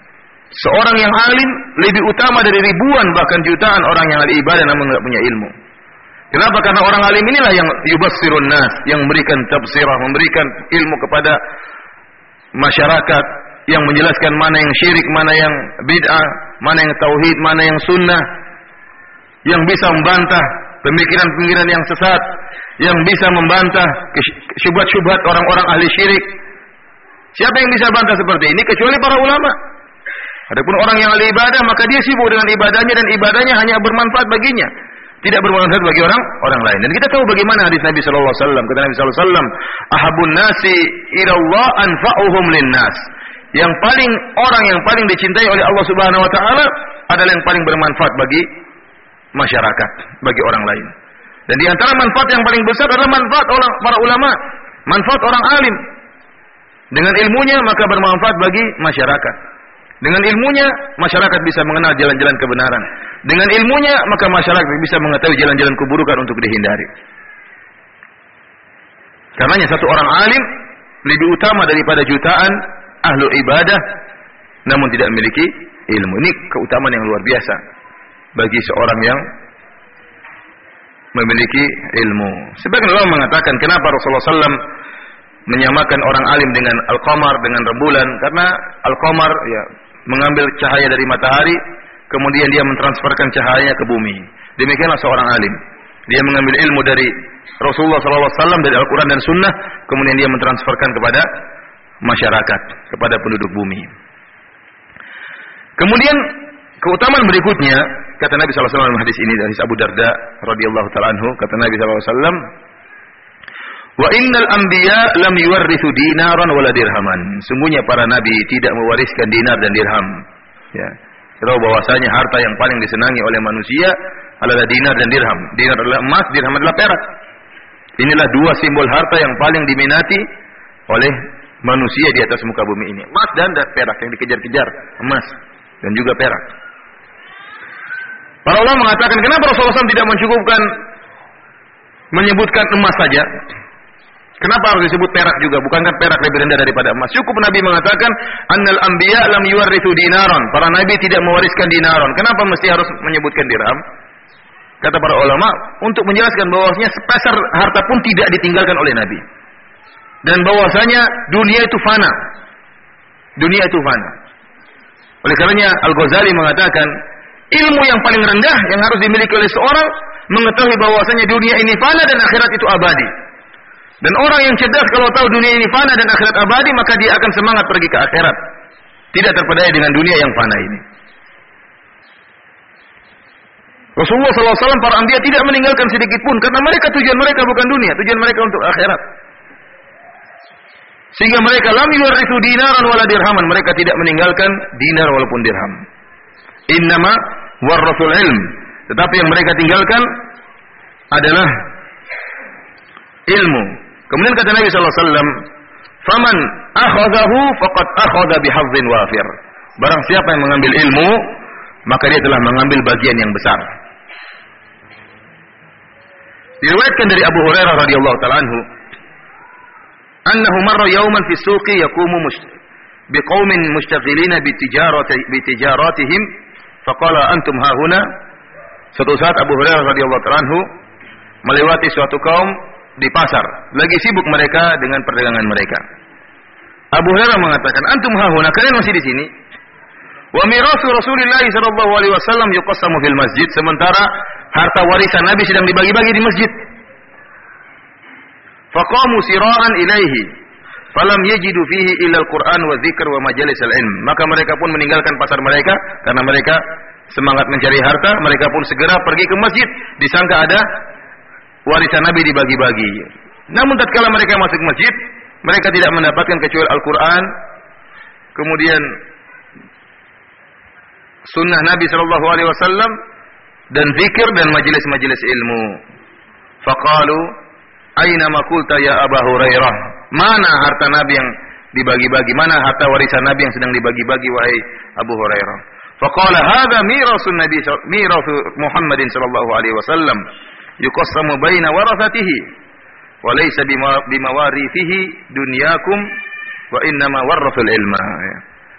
Seorang yang alim lebih utama dari ribuan bahkan jutaan orang yang ahli ibadah namun tidak punya ilmu. Kenapa? Karena orang alim inilah yang yubassirun nas, yang memberikan tafsirah, memberikan ilmu kepada masyarakat, yang menjelaskan mana yang syirik, mana yang bid'ah, mana yang tauhid, mana yang sunnah, yang bisa membantah pemikiran-pemikiran yang sesat, yang bisa membantah syubhat-syubhat orang-orang ahli syirik. Siapa yang bisa bantah seperti ini kecuali para ulama? Adapun orang yang ahli ibadah, maka dia sibuk dengan ibadahnya dan ibadahnya hanya bermanfaat baginya, tidak bermanfaat bagi orang lain. Dan kita tahu bagaimana hadis Nabi sallallahu alaihi wasallam. Kata Nabi sallallahu alaihi wasallam, "Ahabun nasi ila Allah anfa'uhum linnas." Yang paling orang yang paling dicintai oleh Allah Subhanahu wa taala adalah yang paling bermanfaat bagi masyarakat, bagi orang lain. Dan di antara manfaat yang paling besar adalah manfaat para ulama, manfaat orang alim. Dengan ilmunya maka bermanfaat bagi masyarakat. Dengan ilmunya masyarakat bisa mengenal jalan-jalan kebenaran. Dengan ilmunya maka masyarakat bisa mengetahui jalan-jalan keburukan untuk dihindari. Karenanya satu orang alim lebih utama daripada jutaan ahlu ibadah namun tidak memiliki ilmu. Ini keutamaan yang luar biasa bagi seorang yang memiliki ilmu. Sebagian ulama mengatakan kenapa Rasulullah SAW menyamakan orang alim dengan al-qamar, dengan rembulan, karena al-qamar ya mengambil cahaya dari matahari, kemudian dia mentransferkan cahayanya ke bumi. Demikianlah seorang alim. Dia mengambil ilmu dari Rasulullah SAW, dari Al-Quran dan Sunnah, kemudian dia mentransferkan kepada masyarakat, kepada penduduk bumi. Kemudian keutamaan berikutnya, kata Nabi SAW dalam hadis ini dari Abu Darda radhiyallahu ta'ala anhu, kata Nabi SAW, "Wa innal anbiya lam yuwarrithu dinaran wala dirhaman." Sungguhnya para nabi tidak mewariskan dinar dan dirham. Ya. Kita tahu bahwasanya harta yang paling disenangi oleh manusia adalah dinar dan dirham. Dinar adalah emas, dirham adalah perak. Inilah dua simbol harta yang paling diminati oleh manusia di atas muka bumi ini. Emas dan perak yang dikejar-kejar, emas dan juga perak. Para ulama mengatakan kenapa Rasulullah SAW tidak menyebutkan emas saja? Kenapa harus disebut perak juga? Bukankah perak lebih rendah daripada emas? Cukup Nabi mengatakan annal anbiya lam yuwarrithu dinaron. Para nabi tidak mewariskan dinaron. Kenapa mesti harus menyebutkan dirham? Kata para ulama untuk menjelaskan bahwasanya sepeser harta pun tidak ditinggalkan oleh Nabi. Dan bahwasanya dunia itu fana. Dunia itu fana. Oleh karenanya Al-Ghazali mengatakan ilmu yang paling rendah yang harus dimiliki oleh seorang mengetahui bahwasanya dunia ini fana dan akhirat itu abadi. Dan orang yang cerdas kalau tahu dunia ini fana dan akhirat abadi, maka dia akan semangat pergi ke akhirat. Tidak terpedaya dengan dunia yang fana ini. Rasulullah SAW, para anbiya tidak meninggalkan sedikit pun, karena mereka tujuan mereka bukan dunia, tujuan mereka untuk akhirat. Sehingga mereka lam yuwarrithu dinaran wala dirhaman, mereka tidak meninggalkan dinar walaupun dirham. Innama warrathul ilm, tetapi yang mereka tinggalkan adalah ilmu. Kemudian kata Nabi sallallahu alaihi wasallam, "Faman akhadhahu faqad akhadha bihazzin wafir." Barang siapa yang mengambil ilmu, maka dia telah mengambil bagian yang besar. Diriwayatkan dari Abu Hurairah radhiyallahu ta'ala anhu, annahu marra yawman fi suqi yaqumu biqaumin mushtaghilina bitijaratihim faqala antum hahuna. Suatu saat Abu Hurairah radhiyallahu ta'ala anhu melewati suatu kaum di pasar, lagi sibuk mereka dengan perdagangan mereka. Abu Hurairah mengatakan, "Antum hahuna, kalian masih di sini. Wa mirasu Rasulillah sallallahu alaihi wasallam yuqassamu fil masjid." Sementara harta warisan Nabi sedang dibagi-bagi di masjid. Faqamu sira'an ilaihi falam yajidu fihi illa al-Qur'an wa dzikr wa majalis al-ilm. Maka mereka pun meninggalkan pasar mereka karena mereka semangat mencari harta, mereka pun segera pergi ke masjid disangka ada warisan Nabi dibagi-bagi. Namun tatkala mereka masuk masjid, mereka tidak mendapatkan kecuali Al-Quran, kemudian sunnah Nabi sallallahu alaihi wasallam dan zikir dan majelis-majelis ilmu. Faqalu, "Aina ma qulta ya Abu Hurairah?" Mana harta Nabi yang dibagi-bagi? Mana harta warisan Nabi yang sedang dibagi-bagi wahai Abu Hurairah? Faqala, "Hadza mirasun Nabi mirasu Muhammadin sallallahu alaihi wasallam. Yuqassamu baina warathatihi wa laysa bimawarithihi dunyakum wa innama warrathul ilma."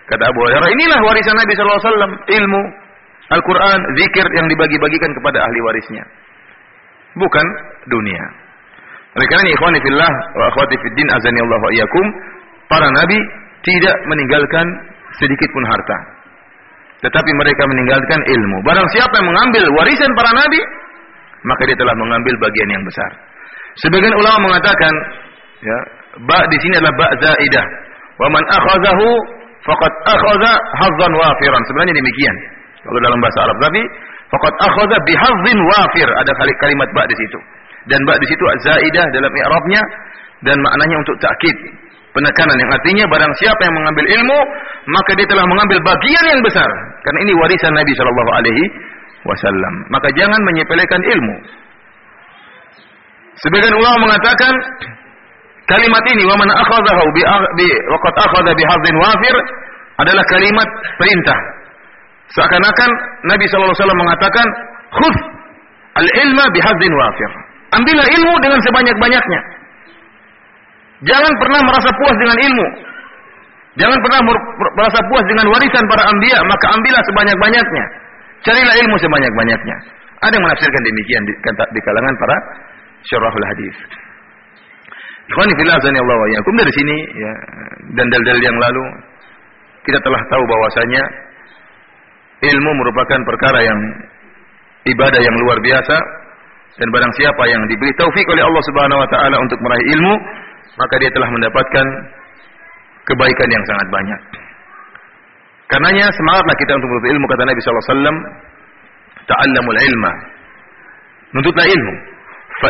Kata Abu Hurairah, inilah warisan Nabi sallallahu alaihi wasallam, ilmu, Al-Qur'an, zikir yang dibagi-bagikan kepada ahli warisnya. Bukan dunia. Oleh karena ikhwani fillah wa akhwati fiddin azani Allah wa iyyakum, para nabi tidak meninggalkan sedikit pun harta. Tetapi mereka meninggalkan ilmu. Barang siapa yang mengambil warisan para nabi, maka dia telah mengambil bagian yang besar. Sebagian ulama mengatakan, ya, ba di sini adalah ba zaidah. Wa man akhadhahu faqad akhadha hazzan wafiran. Sebenarnya demikian kalau dalam bahasa Arab, tapi faqad akhadha bihazzin wafir, ada kalimat ba di situ. Dan ba di situ zaidah dalam i'rabnya dan maknanya untuk takkid, penekanan, yang artinya barang siapa yang mengambil ilmu, maka dia telah mengambil bagian yang besar. Karena ini warisan Nabi sallallahu alaihi wasallam. Maka jangan menyepelekan ilmu. Sebagian ulama mengatakan kalimat ini wa man akhadhahu wa qad akhadha bihadzin wafir adalah kalimat perintah. Seakan-akan Nabi sallallahu alaihi wasallam mengatakan khudh al-ilma bihadzin wafir. Ambillah ilmu dengan sebanyak-banyaknya. Jangan pernah merasa puas dengan ilmu. Jangan pernah merasa puas dengan warisan para anbiya, maka ambillah sebanyak-banyaknya. Carilah ilmu sebanyak-banyaknya. Ada yang menafsirkan demikian di kalangan para syarahul hadis. Ikhwani fillah azani Allah wa iyyakum, dari sini ya, dan dalil yang lalu kita telah tahu bahwasanya ilmu merupakan perkara yang ibadah yang luar biasa, dan barang siapa yang diberi taufik oleh Allah Subhanahu wa taala untuk meraih ilmu, maka dia telah mendapatkan kebaikan yang sangat banyak. Karenanya semangatlah kita untuk menuntut ilmu, kata Nabi sallallahu alaihi wasallam, ta'allamul ilma. Nuntutlah ilmu. Fa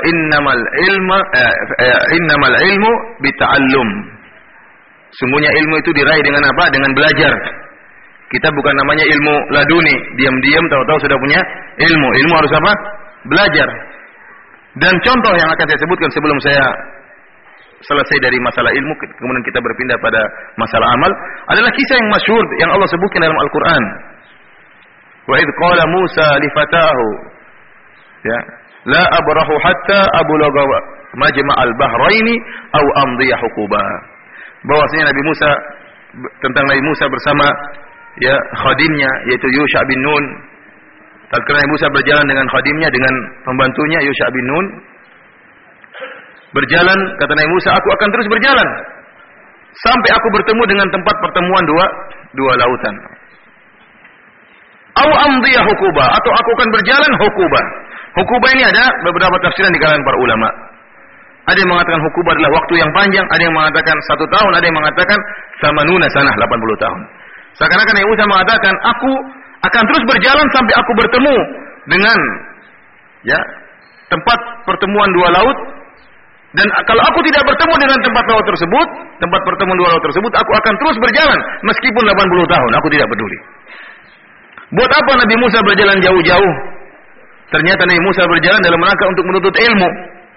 innamal ilmu bita'allum. Sungguhnya ilmu itu diraih dengan apa? Dengan belajar. Kita bukan namanya ilmu laduni, diam-diam tahu-tahu sudah punya ilmu. Ilmu harus apa? Belajar. Dan contoh yang akan saya sebutkan sebelum saya selesai dari masalah ilmu, kemudian kita berpindah pada masalah amal, adalah kisah yang masyhur yang Allah sebutkan dalam Al-Quran. Wa idh qala Musa li fatahu, ya, la abrahu hatta ablugha majma'al bahraini aw amdiya huquba. Bahwasanya Nabi Musa, tentang Nabi Musa bersama ya khadimnya yaitu Yusha bin Nun. Tatkala Nabi Musa berjalan dengan khadimnya, dengan pembantunya Yusha bin Nun, berjalan, kata Nabi Musa, aku akan terus berjalan sampai aku bertemu dengan tempat pertemuan dua lautan. Au amdiya hukuba, atau aku akan berjalan hukuba. Hukuba ini ada beberapa tafsiran di kalangan para ulama. Ada yang mengatakan hukuba adalah waktu yang panjang, ada yang mengatakan 1 tahun, ada yang mengatakan samanuna sanah, 80 tahun. Seakan-akan Nabi Musa mengatakan, aku akan terus berjalan sampai aku bertemu dengan ya tempat pertemuan dua laut. Dan kalau aku tidak bertemu dengan tempat laut tersebut, tempat pertemuan dua laut tersebut, aku akan terus berjalan meskipun 80 tahun, aku tidak peduli. Buat apa Nabi Musa berjalan jauh-jauh? Ternyata Nabi Musa berjalan dalam rangka untuk menuntut ilmu.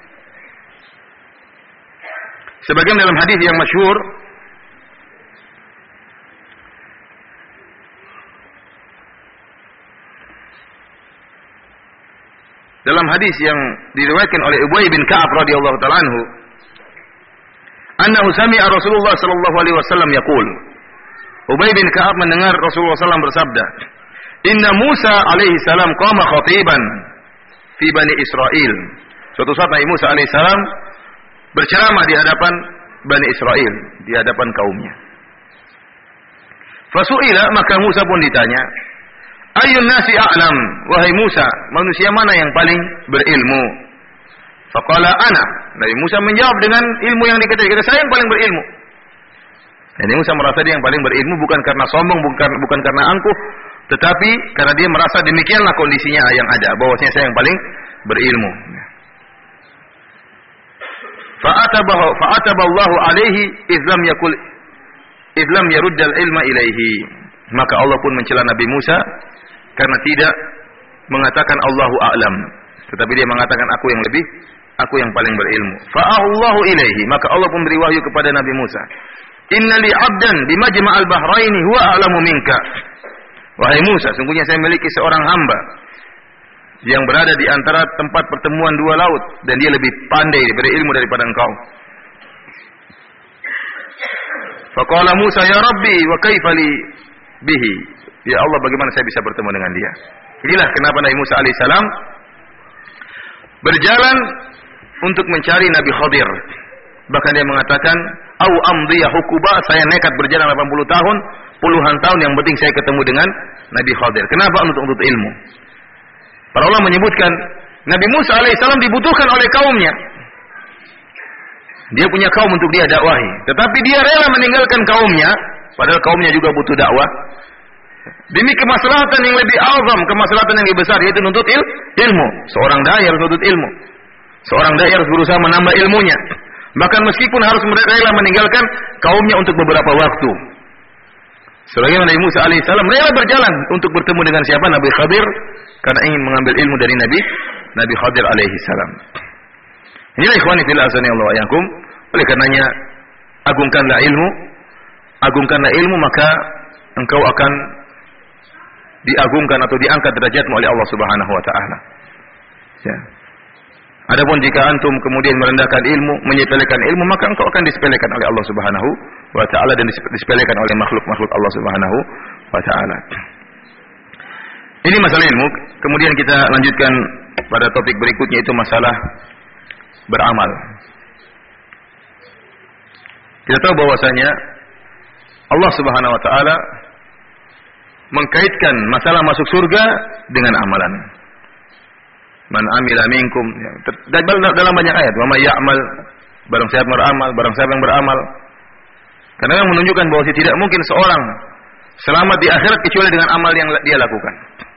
Sebagian dalam hadis yang masyhur, dalam hadis yang diriwayatkan oleh Ubay bin Ka'ab radhiyallahu ta'ala anhu, annahu sami'a Rasulullah sallallahu alaihi wasallam yaqul. Ubay bin Ka'ab mendengar Rasulullah sallallahu bersabda, "Inna Musa alaihi salam qama khatiban fi Bani Israil." Suatu saat Nabi Musa alaihi salam berceramah di hadapan Bani Israil, di hadapan kaumnya. Fasu'ila, maka Musa pun ditanya, "Ayyun nasi a'lam?" Wahai Musa, manusia mana yang paling berilmu? Faqala ana. Nabi Musa menjawab dengan ilmu yang diketahui, kata saya yang paling berilmu. Nabi Musa merasa dia yang paling berilmu bukan karena sombong, bukan karena angkuh, tetapi karena dia merasa demikianlah kondisinya yang ada, bahwasanya saya yang paling berilmu. Fa'ataballahu alaihi idlam yaruddal ilma ilaihi. Maka Allah pun mencela Nabi Musa karena tidak mengatakan Allahu a'lam, tetapi dia mengatakan aku yang paling berilmu. Fa'allahu ilaihi, maka Allah pun beri wahyu kepada Nabi Musa. Inna li 'abdan bimajma'al bahraini huwa a'lamu minka. Wahai Musa, sungguhnya saya memiliki seorang hamba yang berada di antara tempat pertemuan dua laut, dan dia lebih pandai, berilmu daripada engkau. Faqala Musa ya Rabbi wa kaifa li bihi? Ya Allah, bagaimana saya bisa bertemu dengan dia? Inilah kenapa Nabi Musa alaihissalam berjalan untuk mencari Nabi Khadir. Bahkan dia mengatakan, "Au amdiya hukuba," saya nekat berjalan 80 tahun, puluhan tahun, yang penting saya ketemu dengan Nabi Khadir. Kenapa? Untuk ilmu. Para ulama menyebutkan Nabi Musa alaihissalam dibutuhkan oleh kaumnya. Dia punya kaum untuk dia dakwahi, tetapi dia rela meninggalkan kaumnya, padahal kaumnya juga butuh dakwah, demi kemaslahatan yang lebih azam, kemaslahatan yang lebih besar, yaitu nuntut ilmu. Seorang dai harus nuntut ilmu. Seorang dai harus berusaha menambah ilmunya. Bahkan meskipun harus rela meninggalkan kaumnya untuk beberapa waktu. Sebagaimana Nabi Musa alaihissalam rela berjalan untuk bertemu dengan siapa? Nabi Khadir, karena ingin mengambil ilmu dari Nabi Khadir alaihissalam. Inilah ikhwani fillah azanillahu wa iyyakum. Oleh karenanya, agungkanlah ilmu, maka engkau akan diagungkan atau diangkat derajatmu oleh Allah Subhanahu wa taala. Ya. Adapun jika antum kemudian merendahkan ilmu, menyepelekan ilmu, maka engkau akan disepelekan oleh Allah Subhanahu wa taala dan disepelekan oleh makhluk-makhluk Allah Subhanahu wa taala. Ini masalah ilmu. Kemudian kita lanjutkan pada topik berikutnya, itu masalah beramal. Kita tahu bahwasanya Allah Subhanahu wa taala mengkaitkan masalah masuk surga dengan amalan. Man amila minkum, dalam banyak ayat, wa may ya'mal, barang siapa beramal, barang siapa yang beramal. Karena yang menunjukkan bahwa tidak mungkin seorang selamat di akhirat kecuali dengan amal yang dia lakukan.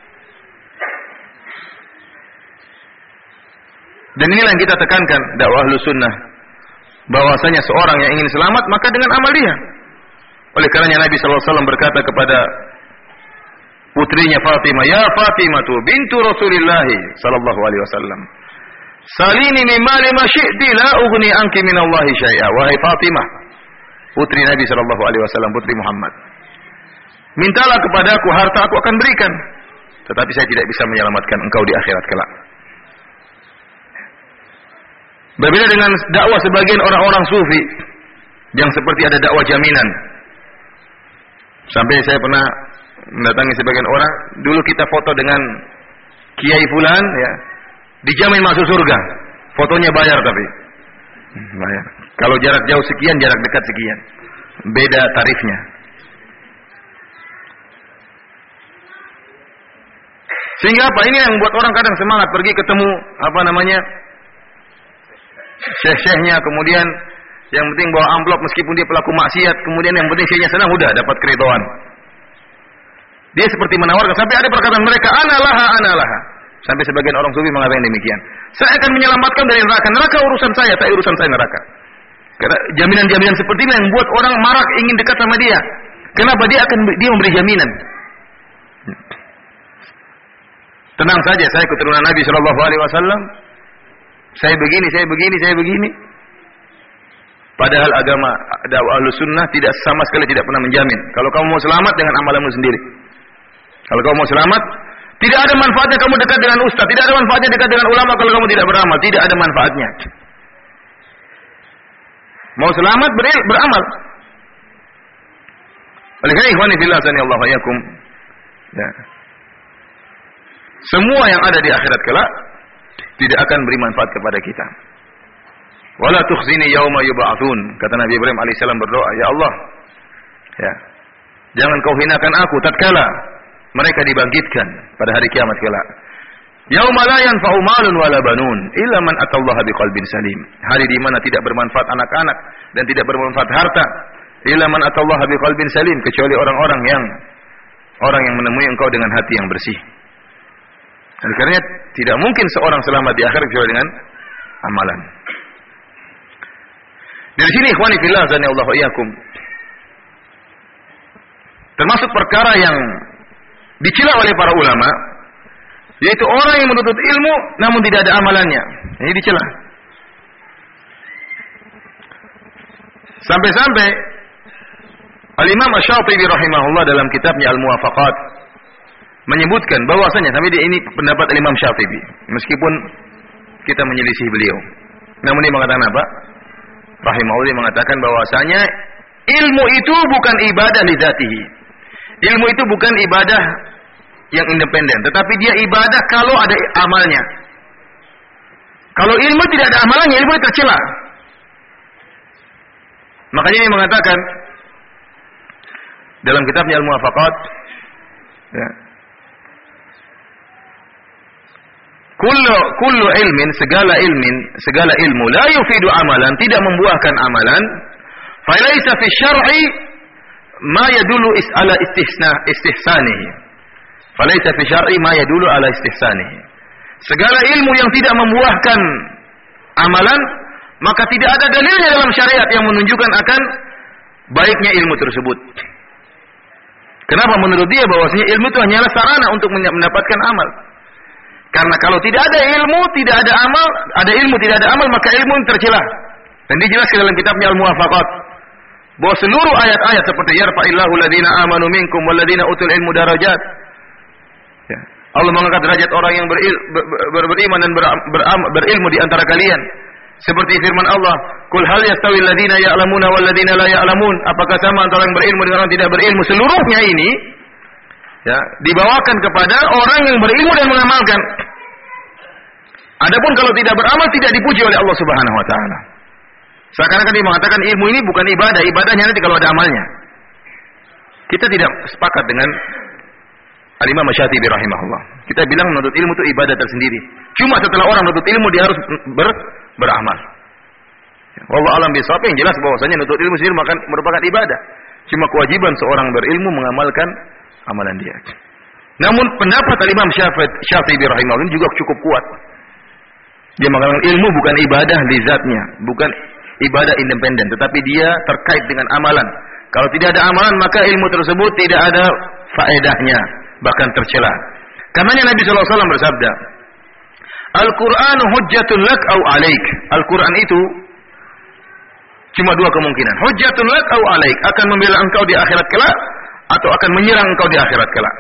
Dan inilah yang kita tekankan dakwah Ahlus Sunnah, bahwasanya seorang yang ingin selamat maka dengan amal dia. Oleh karenanya Nabi sallallahu alaihi wasallam berkata kepada putrinya Fatimah, "Ya Fatimah bintu Rasulillah sallallahu alaihi wasallam, salini min mali ma syi'ti la ughni anki min Allah syai'a." Wahai Fatimah, putri Nabi sallallahu alaihi wasallam, putri Muhammad, mintalah kepadaku harta, aku akan berikan, tetapi saya tidak bisa menyelamatkan engkau di akhirat kelak. Berbeda dengan dakwah sebagian orang-orang sufi yang seperti ada dakwah jaminan. Sampai saya pernah mendatangi sebagian orang, dulu kita foto dengan Kiai Fulan, ya, dijamin masuk surga. Fotonya bayar tapi bayar. Kalau jarak jauh sekian, jarak dekat sekian. Beda tarifnya. Sehingga apa? Ini yang membuat orang kadang semangat pergi ketemu syekh-syekhnya, kemudian yang penting bawa amplop meskipun dia pelaku maksiat, kemudian yang penting syekhnya senang, udah dapat keridhaan. Dia seperti menawarkan, sampai ada perkataan mereka, analaha. Sampai sebagian orang sufi mengatakan demikian. Saya akan menyelamatkan dari neraka. Neraka urusan saya, tak urusan saya neraka. Karena jaminan-jaminan seperti ini yang membuat orang marah ingin dekat sama dia. Kenapa? Dia memberi jaminan. Tenang saja, saya keturunan Nabi sallallahu alaihi wasallam. Saya begini. Padahal agama dakwah Ahlus Sunnah tidak sama sekali tidak pernah menjamin. Kalau kamu mau selamat dengan amalanmu sendiri. Kalau kamu mau selamat, tidak ada manfaatnya kamu dekat dengan ustaz, tidak ada manfaatnya dekat dengan ulama kalau kamu tidak beramal, tidak ada manfaatnya. Mau selamat beramal. Oleh karena ikhwani fillah sanallahu alaikum. Ya. Semua yang ada di akhirat kelak tidak akan beri manfaat kepada kita. Wala tukhzini yauma yub'atsun. Kata Nabi Ibrahim alaihissalam berdoa, ya Allah, ya, jangan kau hinakan aku tatkala mereka dibangkitkan pada hari kiamat kelak. Yauma la yanfa'u malun wala banun illa man atallaha biqalbin salim. Hari di mana tidak bermanfaat anak-anak dan tidak bermanfaat harta, illa man atallaha biqalbin salim, kecuali orang yang menemui engkau dengan hati yang bersih. Dan karena tidak mungkin seorang selamat di akhirat kecuali dengan amalan. Dari sini ikhwani fillah azanillahu wa iyyakum, termasuk perkara yang dicela oleh para ulama, yaitu orang yang menuntut ilmu namun tidak ada amalannya. Ini dicela. Sampai-sampai Al-Imam Asy-Syatibi rahimahullah dalam kitabnya Al-Muwafaqat menyebutkan bahwasanya, sampai ini pendapat Imam Syafi'i, meskipun kita menyelisih beliau, namun dia mengatakan apa? Rahimahullah mengatakan bahwasanya ilmu itu bukan ibadah li dzatihi. Ilmu itu bukan ibadah yang independen, tetapi dia ibadah kalau ada amalnya. Kalau ilmu tidak ada amalannya, ilmu tercela. Makanya ini mengatakan dalam kitabnya Al-Muwafaqat, ya, kullu ilmin, segala ilmu la yufidu amalan, tidak membuahkan amalan, falaysa fi syar'i ma yadullu ala istihsanihi. Falaysa fi syar'i ma yadullu ala istihsanihi. Segala ilmu yang tidak membuahkan amalan, maka tidak ada dalilnya dalam syariat yang menunjukkan akan baiknya ilmu tersebut. Kenapa? Menurut dia bahwasanya ilmu itu hanyalah sarana untuk mendapatkan amal. Karena kalau tidak ada ilmu, tidak ada amal, ada ilmu tidak ada amal, maka ilmu tercela. Dan dijelaskan dalam kitabnya Al-Muwafaqat bahwa seluruh ayat-ayat seperti yarfa'illahu alladziina aamanu minkum walladziina utul ilmu darajat. Ya. Allah mengangkat derajat orang yang beriman dan berilmu di antara kalian. Seperti firman Allah, "Qul hal yastawi alladziina ya'lamuna walladziina la ya'lamun?" Apakah sama antara yang berilmu dengan orang yang tidak berilmu? Seluruhnya ini ya, dibawakan kepada orang yang berilmu dan mengamalkan. Adapun kalau tidak beramal, tidak dipuji oleh Allah Subhanahu wa taala. Seakan-akan dia mengatakan ilmu ini bukan ibadah, ibadahnya nanti kalau ada amalnya. Kita tidak sepakat dengan Al-Imam Asy-Syatibi rahimahullah. Kita bilang menuntut ilmu itu ibadah tersendiri. Cuma setelah orang menuntut ilmu dia harus beramal. Wallahu a'lam bishawab, yang jelas bahwasanya menuntut ilmu sendiri merupakan ibadah. Cuma kewajiban seorang berilmu mengamalkan amalan dia. Namun pendapat Al-Imam Syafi'i rahimahullah juga cukup kuat. Dia mengatakan ilmu bukan ibadah li zatnya, bukan ibadah independen, tetapi dia terkait dengan amalan. Kalau tidak ada amalan, maka ilmu tersebut tidak ada faedahnya, bahkan tercela. Karenanya Nabi sallallahu alaihi wasallam bersabda, "Al-Qur'anu hujjatun lak au alaik." Al-Qur'an itu cuma dua kemungkinan. Hujjatun lak au alaik, akan membela engkau di akhirat kelak atau akan menyerang engkau di akhirat kelak.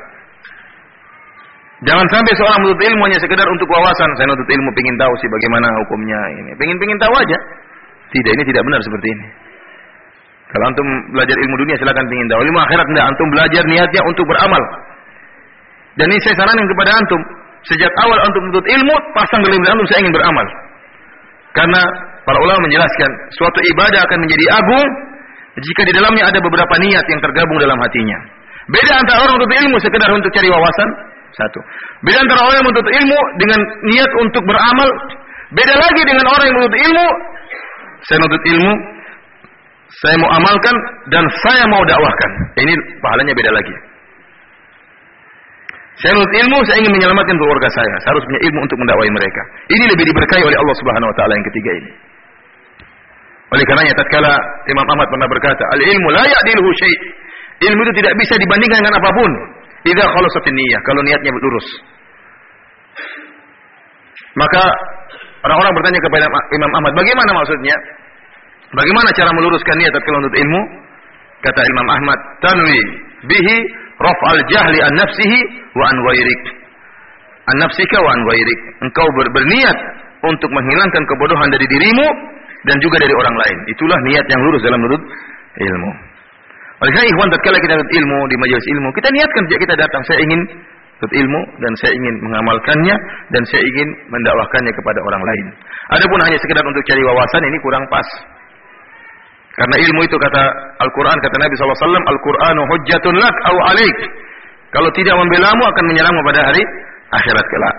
Jangan sampai seorang menuntut ilmu hanya sekedar untuk wawasan. Saya menuntut ilmu pengen tahu sih bagaimana hukumnya ini. Pengen tahu aja. Tidak, ini tidak benar seperti ini. Kalau antum belajar ilmu dunia silakan pengen tahu. Ilmu akhirat tidak, antum belajar niatnya untuk beramal. Dan ini saya sarankan kepada antum, sejak awal antum menuntut ilmu, pasang dalam antum saya ingin beramal. Karena para ulama menjelaskan, suatu ibadah akan menjadi agung jika di dalamnya ada beberapa niat yang tergabung dalam hatinya. Beda antara orang menuntut ilmu sekedar untuk cari wawasan, satu. Beda antara orang yang menuntut ilmu dengan niat untuk beramal. Beda lagi dengan orang yang menuntut ilmu, saya menuntut ilmu, saya mau amalkan dan saya mau dakwahkan. Ini pahalanya beda lagi. Saya menuntut ilmu, saya ingin menyelamatkan keluarga saya. Saya harus punya ilmu untuk mendakwai mereka. Ini lebih diberkahi oleh Allah Subhanahu wa taala yang ketiga ini. Oleh karenanya tatkala Imam Ahmad pernah berkata, "Al-ilmu la ya'diluhu syai'." Ilmu itu tidak bisa dibandingkan dengan apapun. Idza khalasatin niyyah, kalau niatnya lurus. Maka orang-orang bertanya kepada Imam Ahmad, bagaimana maksudnya? Bagaimana cara meluruskan niat tatkala menuntut ilmu? Kata Imam Ahmad, "Tanwi bihi raf'al jahli an nafsihi wa an ghairik." An nafsika wa an ghairik. Engkau berniat untuk menghilangkan kebodohan dari dirimu dan juga dari orang lain. Itulah niat yang lurus dalam menuntut ilmu. Oleh karena ikhwan, tatkala kita menuntut ilmu di majelis ilmu, kita niatkan sejak kita datang, saya ingin menuntut ilmu dan saya ingin mengamalkannya dan saya ingin mendakwahkannya kepada orang lain. Adapun hanya sekedar untuk cari wawasan, ini kurang pas. Karena ilmu itu kata Al-Quran, kata Nabi SAW, Al-Qur'anu hujjatun lak au alaik. Kalau tidak membelamu akan menyerangmu pada hari akhirat kelak.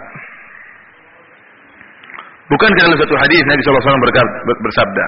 Bukankah dalam satu hadis Nabi SAW bersabda,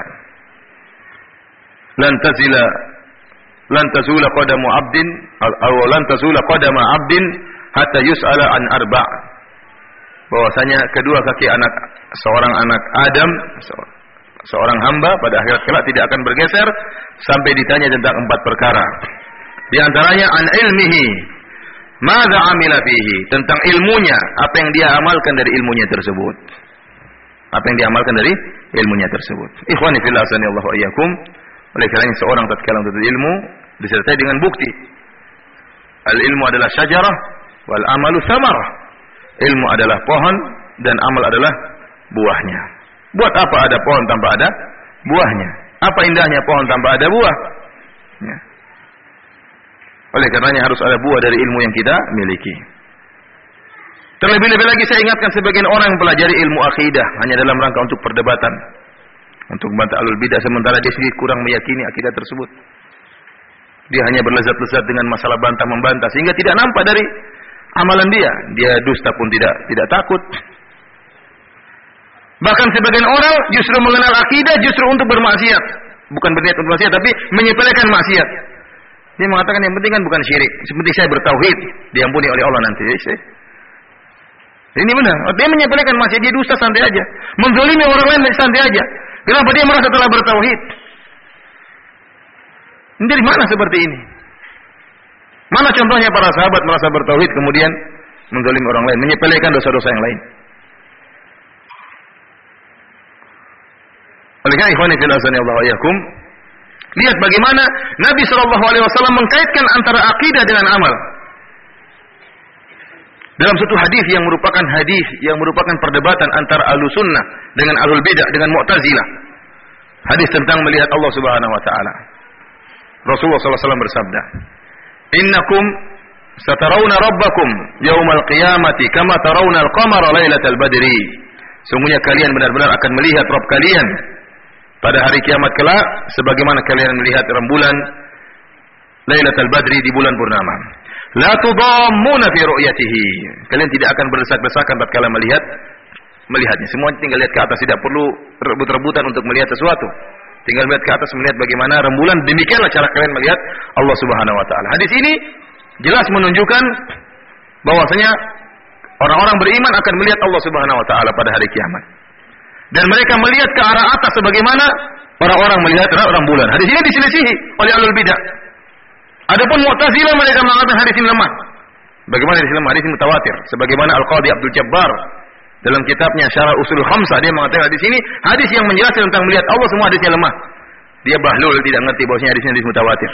lan tazula qadamu 'abdin aw lan tazula qadama 'abdin hatta yus'ala an arba'. Bahwasanya kedua kaki seorang anak Adam, seorang hamba pada akhirat kelak tidak akan bergeser sampai ditanya tentang 4 perkara. Di antaranya an ilmihi, madza amila fihi, tentang ilmunya, apa yang dia amalkan dari ilmunya tersebut. Apa yang diamalkan dari ilmunya tersebut. Ikhwani fillah sanallahu iyyakum. Oleh karena seorang tatkala menuntut ilmu disertai dengan bukti. Al ilmu adalah syajarah wal amalu thamarah. Ilmu adalah pohon dan amal adalah buahnya. Buat apa ada pohon tanpa ada buahnya? Apa indahnya pohon tanpa ada buah? Ya. Oleh karenanya harus ada buah dari ilmu yang kita miliki. Terlebih-lebih lagi saya ingatkan sebagian orang yang pelajari ilmu akidah hanya dalam rangka untuk perdebatan, untuk membantah ahlul bidah, sementara dia sendiri kurang meyakini akidah tersebut. Dia hanya berlezat-lezat dengan masalah bantah-membantah sehingga tidak nampak dari amalan dia. Dia dusta pun tidak takut. Bahkan sebagian orang justru mengenal akidah justru untuk bermaksiat. Bukan berniat untuk bermaksiat, tapi menyepelekan maksiat. Dia mengatakan yang penting kan bukan syirik. Yang penting saya bertauhid, diampuni oleh Allah nanti. Ini benar. Dia menyepelekan maksiat, dia dusta santai aja. Menzalimi orang lain santai aja. Kenapa dia merasa telah bertauhid? Ini dari mana seperti ini? Mana contohnya para sahabat merasa bertauhid kemudian menzalimi orang lain, menyepelekan dosa-dosa yang lain? Oleh karena ikhwani fillah Allah yakum, lihat bagaimana Nabi SAW mengkaitkan antara akidah dengan amal. Dalam satu hadis yang merupakan perdebatan antara Ahlussunnah dengan Ahlul Bidah dengan Mu'tazilah. Hadis tentang melihat Allah Subhanahu wa taala. Rasulullah SAW bersabda, "Innakum satarawna rabbakum yaumal qiyamati kama tarawna al-qamara lailatal badri." Sungguhnya kalian benar-benar akan melihat Rabb kalian pada hari kiamat kelak sebagaimana kalian melihat rembulan Lailatul Badri di bulan purnama. La tudammuna fi ru'yatihi. Kalian tidak akan berdesak-desakan tatkala melihatnya. Semua tinggal lihat ke atas, tidak perlu rebut-rebutan untuk melihat sesuatu. Tinggal lihat ke atas, melihat bagaimana rembulan. Demikianlah cara kalian melihat Allah Subhanahu wa taala. Hadis ini jelas menunjukkan bahwasanya orang-orang beriman akan melihat Allah Subhanahu wa taala pada hari kiamat. Dan mereka melihat ke arah atas sebagaimana orang-orang melihat rembulan. Hadis ini diselisihi oleh Ahlul Bidah. Adapun Mu'tazilah mereka mengatakan hadis ini lemah. Bagaimana hadis ini lemah? Hadis ini mutawatir. Sebagaimana Al-Qadhi Abdul Jabbar dalam kitabnya Syarah Ushul Khamsah dia mengatakan hadis ini hadis yang menjelaskan tentang melihat Allah, semua hadisnya lemah. Dia bahlul, tidak mengerti bahwasanya hadis ini hadis mutawatir.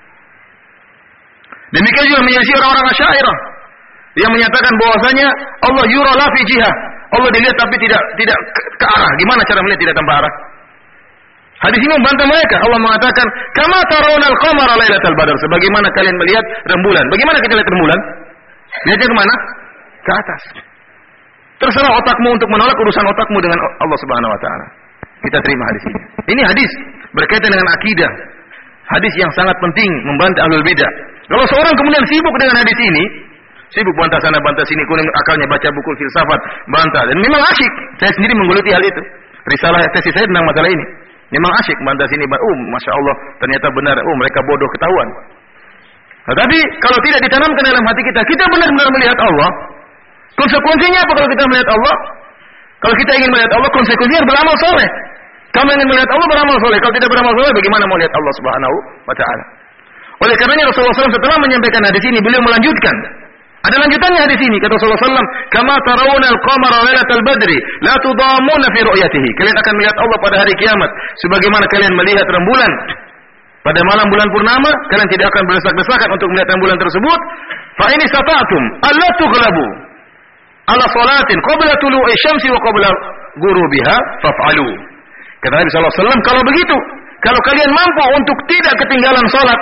Demikian juga menyelisih orang-orang Asy'ariyah yang menyatakan bahwasanya Allah yura la fi jihah. Allah dilihat tapi tidak ke arah. Gimana cara melihat tidak tanpa arah? Hadis ini membantah mereka. Allah mengatakan, "Kama tarawna al-qamara lailatal badr." Sebagaimana kalian melihat rembulan. Bagaimana kita lihat rembulan? Lihatnya ke mana? Ke atas. Terserah otakmu untuk menolak urusan otakmu dengan Allah Subhanahu wa taala. Kita terima hadis ini. Ini hadis berkaitan dengan akidah. Hadis yang sangat penting membantah ahlul bidah. Kalau seorang kemudian sibuk dengan hadis ini, sibuk bantah sana bantah sini, kuning akalnya baca buku filsafat, bantah, dan memang asyik. Saya sendiri menggeluti hal itu. Risalah tesis saya tentang masalah ini. Memang asyik bantah sini, masya Allah, ternyata benar, mereka bodoh ketahuan. Tetapi kalau tidak ditanamkan dalam hati kita, kita benar-benar melihat Allah. Konsekuensinya apa kalau kita melihat Allah? Kalau kita ingin melihat Allah, konsekuensinya beramal soleh. Kamu ingin melihat Allah, beramal soleh. Kalau tidak beramal soleh, bagaimana mau lihat Allah Subhanahu wa taala? Oleh karenanya Rasulullah SAW setelah menyampaikan hadis ini, beliau melanjutkan. Ada lanjutannya hadis ini, kata Rasulullah SAW, "Kama tarawna al-qamara lailatal badri, la tudammuna fi ru'yatihi." Kalian akan melihat Allah pada hari kiamat sebagaimana kalian melihat rembulan pada malam bulan purnama, kalian tidak akan berdesak-desakan untuk melihat rembulan tersebut. Fa in istata'tum alla tughlabu ala salatin qabla tulu'i syamsi wa qabla ghurubiha faf'alu. Kata Nabi sallallahu alaihi wasallam, kalau begitu, kalau kalian mampu untuk tidak ketinggalan salat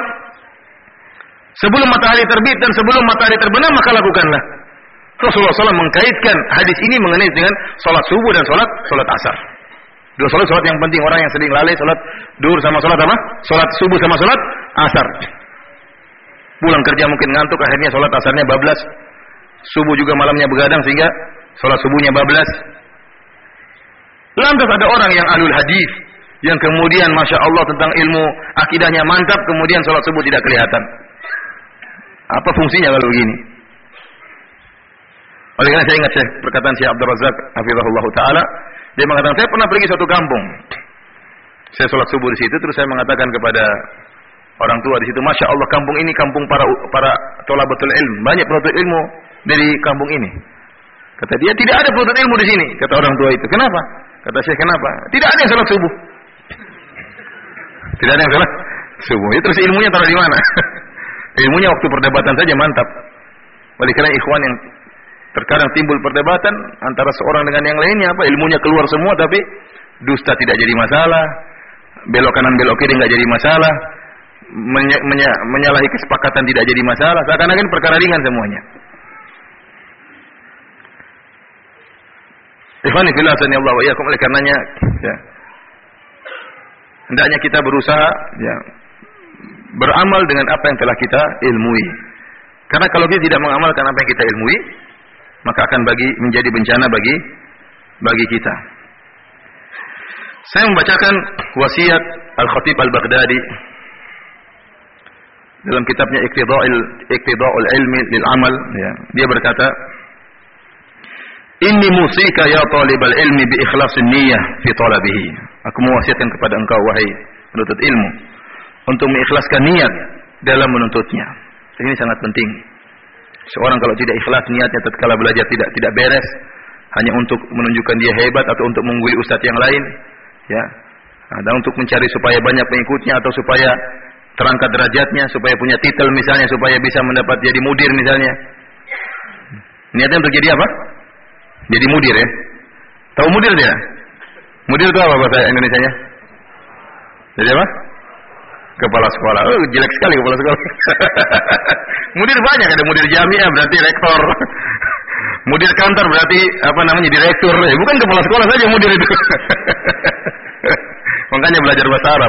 sebelum matahari terbit dan sebelum matahari terbenam, maka lakukanlah. Rasulullah SAW mengkaitkan hadis ini mengenai dengan salat subuh dan salat asar. Dua salat yang penting, orang yang sering lalai salat duhur sama salat apa? Salat subuh sama salat asar. Pulang kerja mungkin ngantuk, akhirnya salat asarnya bablas. Subuh juga malamnya begadang sehingga salat subuhnya bablas. Lantas ada orang yang ahlul hadis yang kemudian masya Allah tentang ilmu akidahnya mantap, kemudian salat subuh tidak kelihatan. Apa fungsinya kalau begini? Oleh karena saya ingat perkataan Syekh Abdul Razak hafizahullah taala, dia mengatakan, saya pernah pergi suatu kampung. Saya sholat subuh di situ, terus saya mengatakan kepada orang tua di situ, masya Allah kampung ini kampung para thalabatul ilm, banyak penuntut ilmu dari kampung ini. Kata dia, tidak ada penuntut ilmu di sini. Kata orang tua itu, kenapa? Kata Syekh, kenapa? Tidak ada yang sholat subuh. Tidak ada yang sholat subuh. Ya, terus ilmunya taruh di mana? Ilmunya waktu perdebatan saja mantap. Oleh karena ikhwan yang terkadang timbul perdebatan antara seorang dengan yang lainnya, apa ilmunya keluar semua tapi dusta tidak jadi masalah, belok kanan belok kiri enggak jadi masalah, menyalahi kesepakatan tidak jadi masalah, seakan-akan perkara ringan semuanya. Ikhwani fillah sanallahu wa iyyakum, oleh karenanya ya, hendaknya kita berusaha ya, beramal dengan apa yang telah kita ilmui. Karena kalau kita tidak mengamalkan apa yang kita ilmui, maka akan menjadi bencana bagi kita. Saya membacakan wasiat Al-Khatib Al-Baghdadi dalam kitabnya Iqtida'ul Ilmi lil Amal, ya. Dia berkata, "Inni musika ya talibal ilmi bi ikhlasin niyyah fi talabihi." Aku mewasiatkan kepada engkau wahai penuntut ilmu untuk mengikhlaskan niat dalam menuntutnya. Ini sangat penting. Seorang kalau tidak ikhlas niatnya tatkala belajar tidak beres, hanya untuk menunjukkan dia hebat atau untuk mengungguli ustaz yang lain, ya. Dan untuk mencari supaya banyak pengikutnya atau supaya terangkat derajatnya, supaya punya titel misalnya, supaya bisa mendapat jadi mudir misalnya. Niatnya untuk jadi apa? Jadi mudir, ya. Tahu mudir dia? Mudir itu apa bahasa Indonesianya? Jadi apa? Kepala sekolah. Oh, jelek sekali kepala sekolah. Mudir banyak, ada mudir jamiah berarti rektor. Mudir kantor berarti apa namanya, direktur. Bukan kepala sekolah saja mudir itu. Makanya belajar bahasa Arab.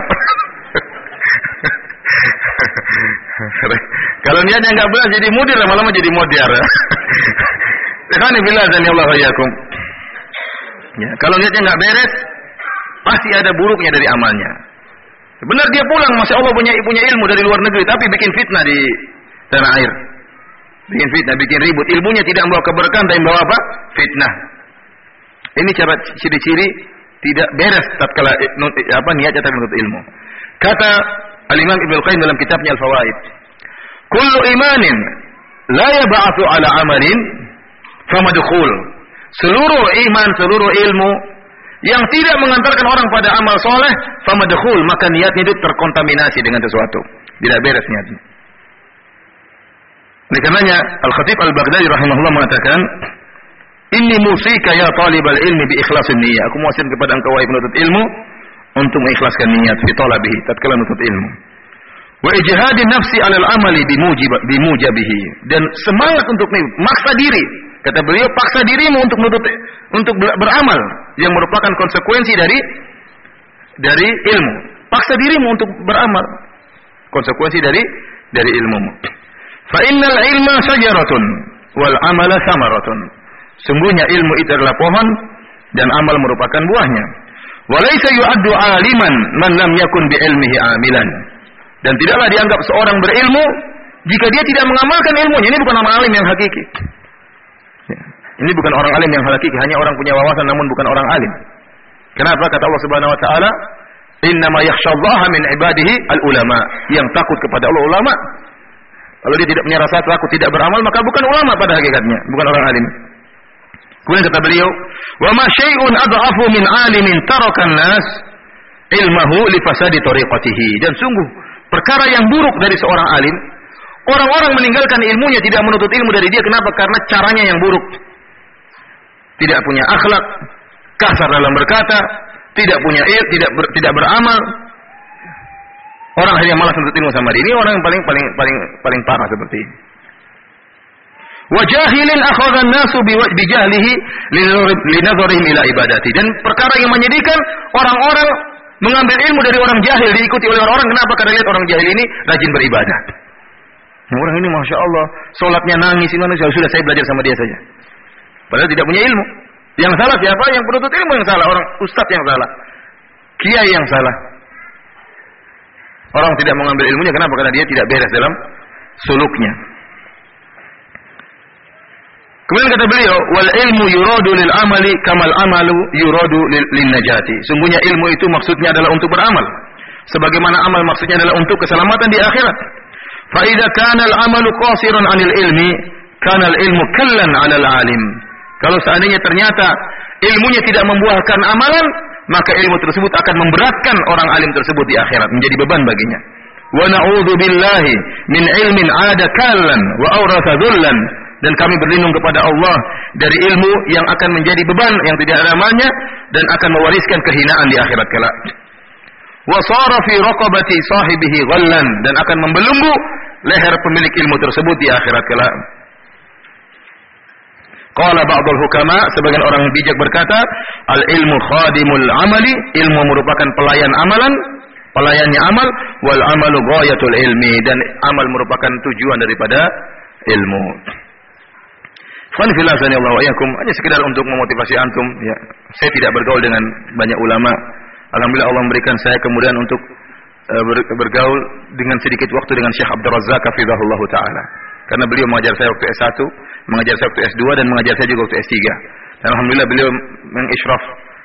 Kalau niatnya enggak benar jadi mudir, lama-lama jadi modiar. Ikhwani fillah sanallahu wa iyyakum. Ya, kalau niatnya enggak beres, pasti ada buruknya dari amalnya. Benar dia pulang, masya Allah punya ilmu dari luar negeri, tapi bikin fitnah di tanah air. Bikin fitnah, bikin ribut. Ilmunya tidak membawa keberkahan, tapi membawa apa? Fitnah. Ini cara ciri-ciri tidak beres tatkala niatnya menuntut ilmu. Kata Al-Imam Ibnu Qayyim dalam kitabnya Al-Fawaid, "Kullu imanin la yab'atsu 'ala 'amalin famadkhul." Seluruh iman, seluruh ilmu yang tidak mengantarkan orang pada amal soleh, famadkhul, maka niatnya itu terkontaminasi dengan sesuatu, tidak beres niatnya. Oleh karenanya Al-Khatib Al-Baghdadi rahimahullah mengatakan, "Inni musika ya talibal ilmi bi ikhlasin niyyah." Aku mewasiatkan kepada engkau wahai penuntut ilmu untuk mengikhlaskan niat fi talabihi, tatkala menuntut ilmu. Wa ijhadin nafsi 'alal amali bimujabihi, dan semangat untuk maksa diri. Kata beliau, paksa dirimu untuk beramal yang merupakan konsekuensi dari ilmu. Paksa dirimu untuk beramal, konsekuensi dari ilmumu. Fa innal ilma syajaratun wal amala samaratun. Sungguhnya ilmu itu adalah pohon dan amal merupakan buahnya. Wa laisa yu'addu 'aliman man lam yakun bi ilmihi 'amilan. Dan tidaklah dianggap seorang berilmu jika dia tidak mengamalkan ilmunya. Ini bukan orang alim yang hakiki. Ini bukan orang alim yang hakiki, hanya orang punya wawasan namun bukan orang alim. Kenapa? Kata Allah Subhanahu wa taala, "Innama yakhsyallaha min ibadihi al-ulama." Yang takut kepada Allah ulama. Kalau dia tidak punya rasa takut, tidak beramal, maka bukan ulama pada hakikatnya, bukan orang alim. Kemudian kata beliau, "Wa ma syai'un adhafu min 'alimin tarakan nas ilmahu li fasadi tariqatihi." Dan sungguh perkara yang buruk dari seorang alim, orang-orang meninggalkan ilmunya, tidak menuntut ilmu dari dia. Kenapa? Karena caranya yang buruk. Tidak punya akhlak, kasar dalam berkata, tidak punya tidak beramal. Orang hanya malas menuntut ilmu sama dia. Ini orang yang paling parah seperti ini. Wa jahilin akhadha an-nasu bi jahlihi linadharihim ila ibadati. Dan perkara yang menyedihkan, orang-orang mengambil ilmu dari orang jahil, diikuti oleh orang-orang. Kenapa? Karena lihat orang jahil ini rajin beribadah. Orang ini masya Allah, sholatnya nangis, sudah saya belajar sama dia saja. Padahal tidak punya ilmu. Yang salah siapa? Yang penuntut ilmu yang salah, orang ustadz yang salah, kiai yang salah. Orang tidak mengambil ilmunya, kenapa? Karena dia tidak beres dalam suluknya. Kemudian kata beliau, "Wal ilmu yuradu lil amali kamal amalu yuradu lin najati." Sungguhnya ilmu itu maksudnya adalah untuk beramal, sebagaimana amal maksudnya adalah untuk keselamatan di akhirat. Fa idza kana al amalu qasiran 'anil ilmi, kana al ilmu kallan 'alal alim. Kalau seandainya ternyata ilmunya tidak membuahkan amalan, maka ilmu tersebut akan memberatkan orang alim tersebut di akhirat, menjadi beban baginya. Wa na'udzu billahi min ilmin 'ada kallan wa awratha dhullan. Dan kami berlindung kepada Allah dari ilmu yang akan menjadi beban yang tidak ada amalnya dan akan mewariskan kehinaan di akhirat kelak. wa sara fi raqabati sahibihi ghallan, dan akan membelenggu leher pemilik ilmu tersebut di akhirat kelak. Qala ba'dul hukama, sebagian orang bijak berkata, al ilmu khadimul amali, ilmu merupakan pelayan amalan, pelayannya amal, wal amalu ghayatul ilmi, dan amal merupakan tujuan daripada ilmu. Fan filazani Allah wa iyyakum, hanya sekedar untuk memotivasi antum ya. Saya tidak bergaul dengan banyak ulama. Alhamdulillah Allah memberikan saya kemudahan untuk bergaul dengan sedikit waktu dengan Syekh Abdul Razzaq hafizahullah taala. Karena beliau mengajar saya waktu S1, mengajar saya waktu S2, dan mengajar saya juga waktu S3. Dan alhamdulillah beliau mengisyraf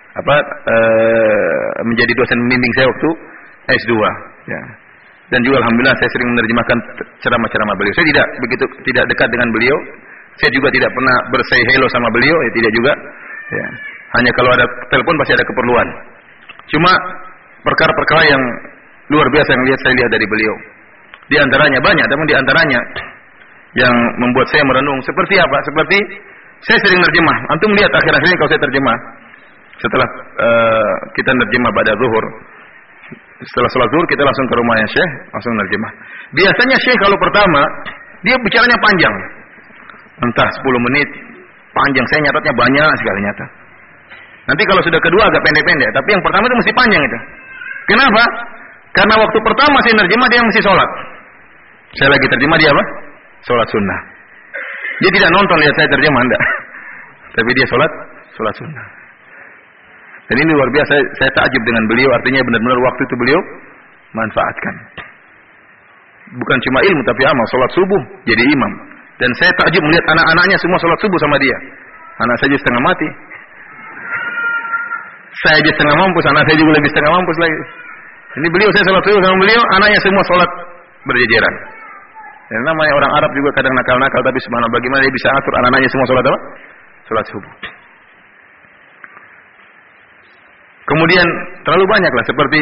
menjadi dosen membimbing saya waktu S2 ya. Dan juga alhamdulillah saya sering menerjemahkan ceramah-ceramah beliau. Saya tidak dekat dengan beliau. Saya juga tidak pernah bersay hello sama beliau, ya tidak juga. Ya. Hanya kalau ada telepon pasti ada keperluan. Cuma perkara-perkara yang luar biasa yang saya lihat dari beliau. Di antaranya banyak, namun di antaranya yang membuat saya merenung seperti apa? Seperti saya sering nerjemah. Antum lihat akhir-akhir ini kalau saya terjemah. Setelah kita nerjemah pada zuhur, setelah sholat zuhur kita langsung ke rumahnya Syekh, langsung nerjemah. Biasanya Syekh kalau pertama dia bicaranya panjang. Entah 10 menit, panjang. Saya nyatatnya banyak sekali nyatat. Nanti kalau sudah kedua agak pendek-pendek, tapi yang pertama itu mesti panjang itu. Kenapa? Karena waktu pertama saya nerjemah dia mesti sholat. Saya lagi terjemah dia apa? Sholat sunnah. Dia tidak nonton lihat saya terjemah, enggak. Tapi dia sholat sunnah. Dan ini luar biasa, saya takjub dengan beliau, artinya benar-benar waktu itu beliau manfaatkan. Bukan cuma ilmu tapi amal, sholat subuh jadi imam. Dan saya takjub melihat anak-anaknya semua sholat subuh sama dia. Anak saya setengah mati. Saya aja setengah mampus, anak saya juga lebih setengah mampus lagi. Ini beliau, saya sholat subuh sama beliau, anaknya semua sholat berjejeran. Dan namanya orang Arab juga kadang nakal-nakal, tapi subhanallah bagaimana dia bisa atur anak-anaknya semua sholat apa? Sholat subuh. Kemudian terlalu banyak lah, seperti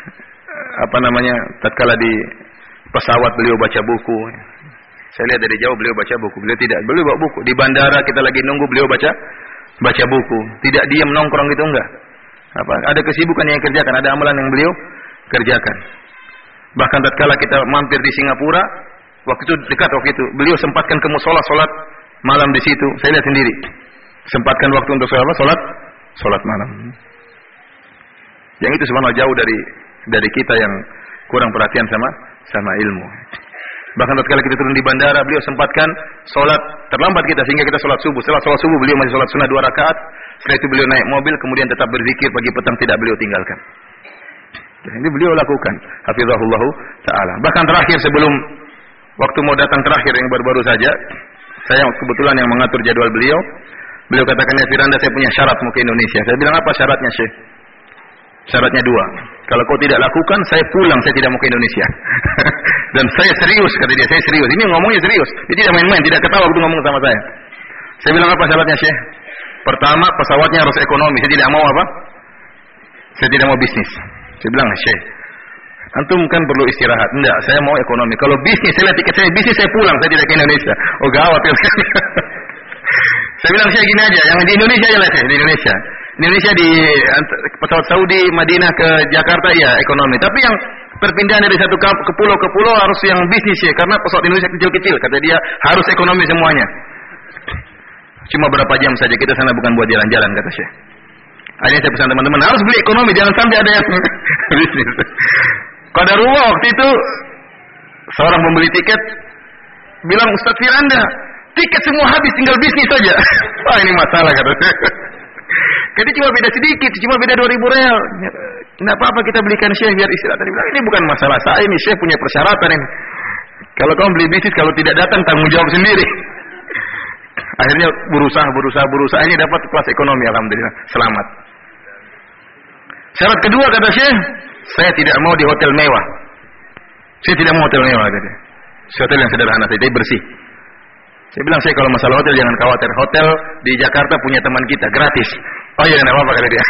tatkala di pesawat beliau baca buku. Saya lihat dari jauh beliau baca buku. Beliau bawa buku. Di bandara kita lagi nunggu beliau baca buku. Tidak diam nongkrong gitu enggak. Ada kesibukan yang kerjakan, ada amalan yang beliau kerjakan. Bahkan tatkala kita mampir di Singapura, waktu itu dekat waktu itu, beliau sempatkan ke musola sholat malam di situ. Saya lihat sendiri. Sempatkan waktu untuk sholat malam. Yang itu sebenarnya jauh dari kita yang kurang perhatian sama ilmu. Bahkan tatkala kita turun di bandara, beliau sempatkan sholat terlambat kita sehingga kita sholat subuh. Setelah sholat subuh beliau masih sholat sunnah 2 rakaat. Setelah itu beliau naik mobil, kemudian tetap berzikir pagi petang tidak beliau tinggalkan. Ini beliau lakukan, hafizahullah taala. Bahkan terakhir sebelum waktu mau datang terakhir yang baru-baru saja, saya kebetulan yang mengatur jadwal beliau. Beliau katakan, ya Firanda, saya punya syarat mau ke Indonesia. Saya bilang, apa syaratnya Syekh? Syaratnya 2. Kalau kau tidak lakukan, saya pulang, saya tidak mau ke Indonesia. Dan saya serius, kata dia, saya serius. Ini ngomongnya serius. Dia tidak main-main, tidak ketawa waktu ngomong sama saya. Saya bilang, apa syaratnya Syekh? Pertama, pesawatnya harus ekonomi. Saya tidak mau apa? Saya tidak mau bisnis. Saya bilang, Syekh, antum kan perlu istirahat. Enggak, saya mau ekonomi. Kalau bisnis, saya lihat tiket saya bisnis, saya pulang, saya tidak ke Indonesia. Oh gawat ya. Saya bilang, Syekh gini aja, yang di Indonesia aja lah Syekh, di Indonesia. Indonesia di pesawat Saudi, Madinah ke Jakarta, ya ekonomi. Tapi yang perpindahan dari satu ke pulau harus yang bisnis ya, karena pesawat Indonesia kecil-kecil, kata dia harus ekonomi semuanya. Cuma berapa jam saja kita sana, bukan buat jalan-jalan, kata Syekh. Akhirnya saya pesan teman-teman harus beli ekonomi, jangan sampai ada yang bisnis. Qadarullah waktu itu seorang pembeli tiket bilang, Ustaz Firanda, tiket semua habis, tinggal bisnis saja. Wah ini masalah, kata Syekh. Jadi cuma beda sedikit, cuma beda 2.000 real. Tidak apa-apa kita belikan Syekh biar istirahat. Dia bilang, ini bukan masalah saya, ini Syekh punya persyaratan ini. Kalau kamu beli bisnis, kalau tidak datang tanggung jawab sendiri. Akhirnya berusaha, ini dapat kelas ekonomi, alhamdulillah, selamat. Syarat kedua kata Syekh, saya tidak mau di hotel mewah. Saya tidak mau hotel mewah, kata dia. Hotel yang sederhana saja, bersih. Saya bilang, Syekh, kalau masalah hotel jangan khawatir. Hotel di Jakarta punya teman kita, gratis. Oh iya, tidak apa-apa, kata dia.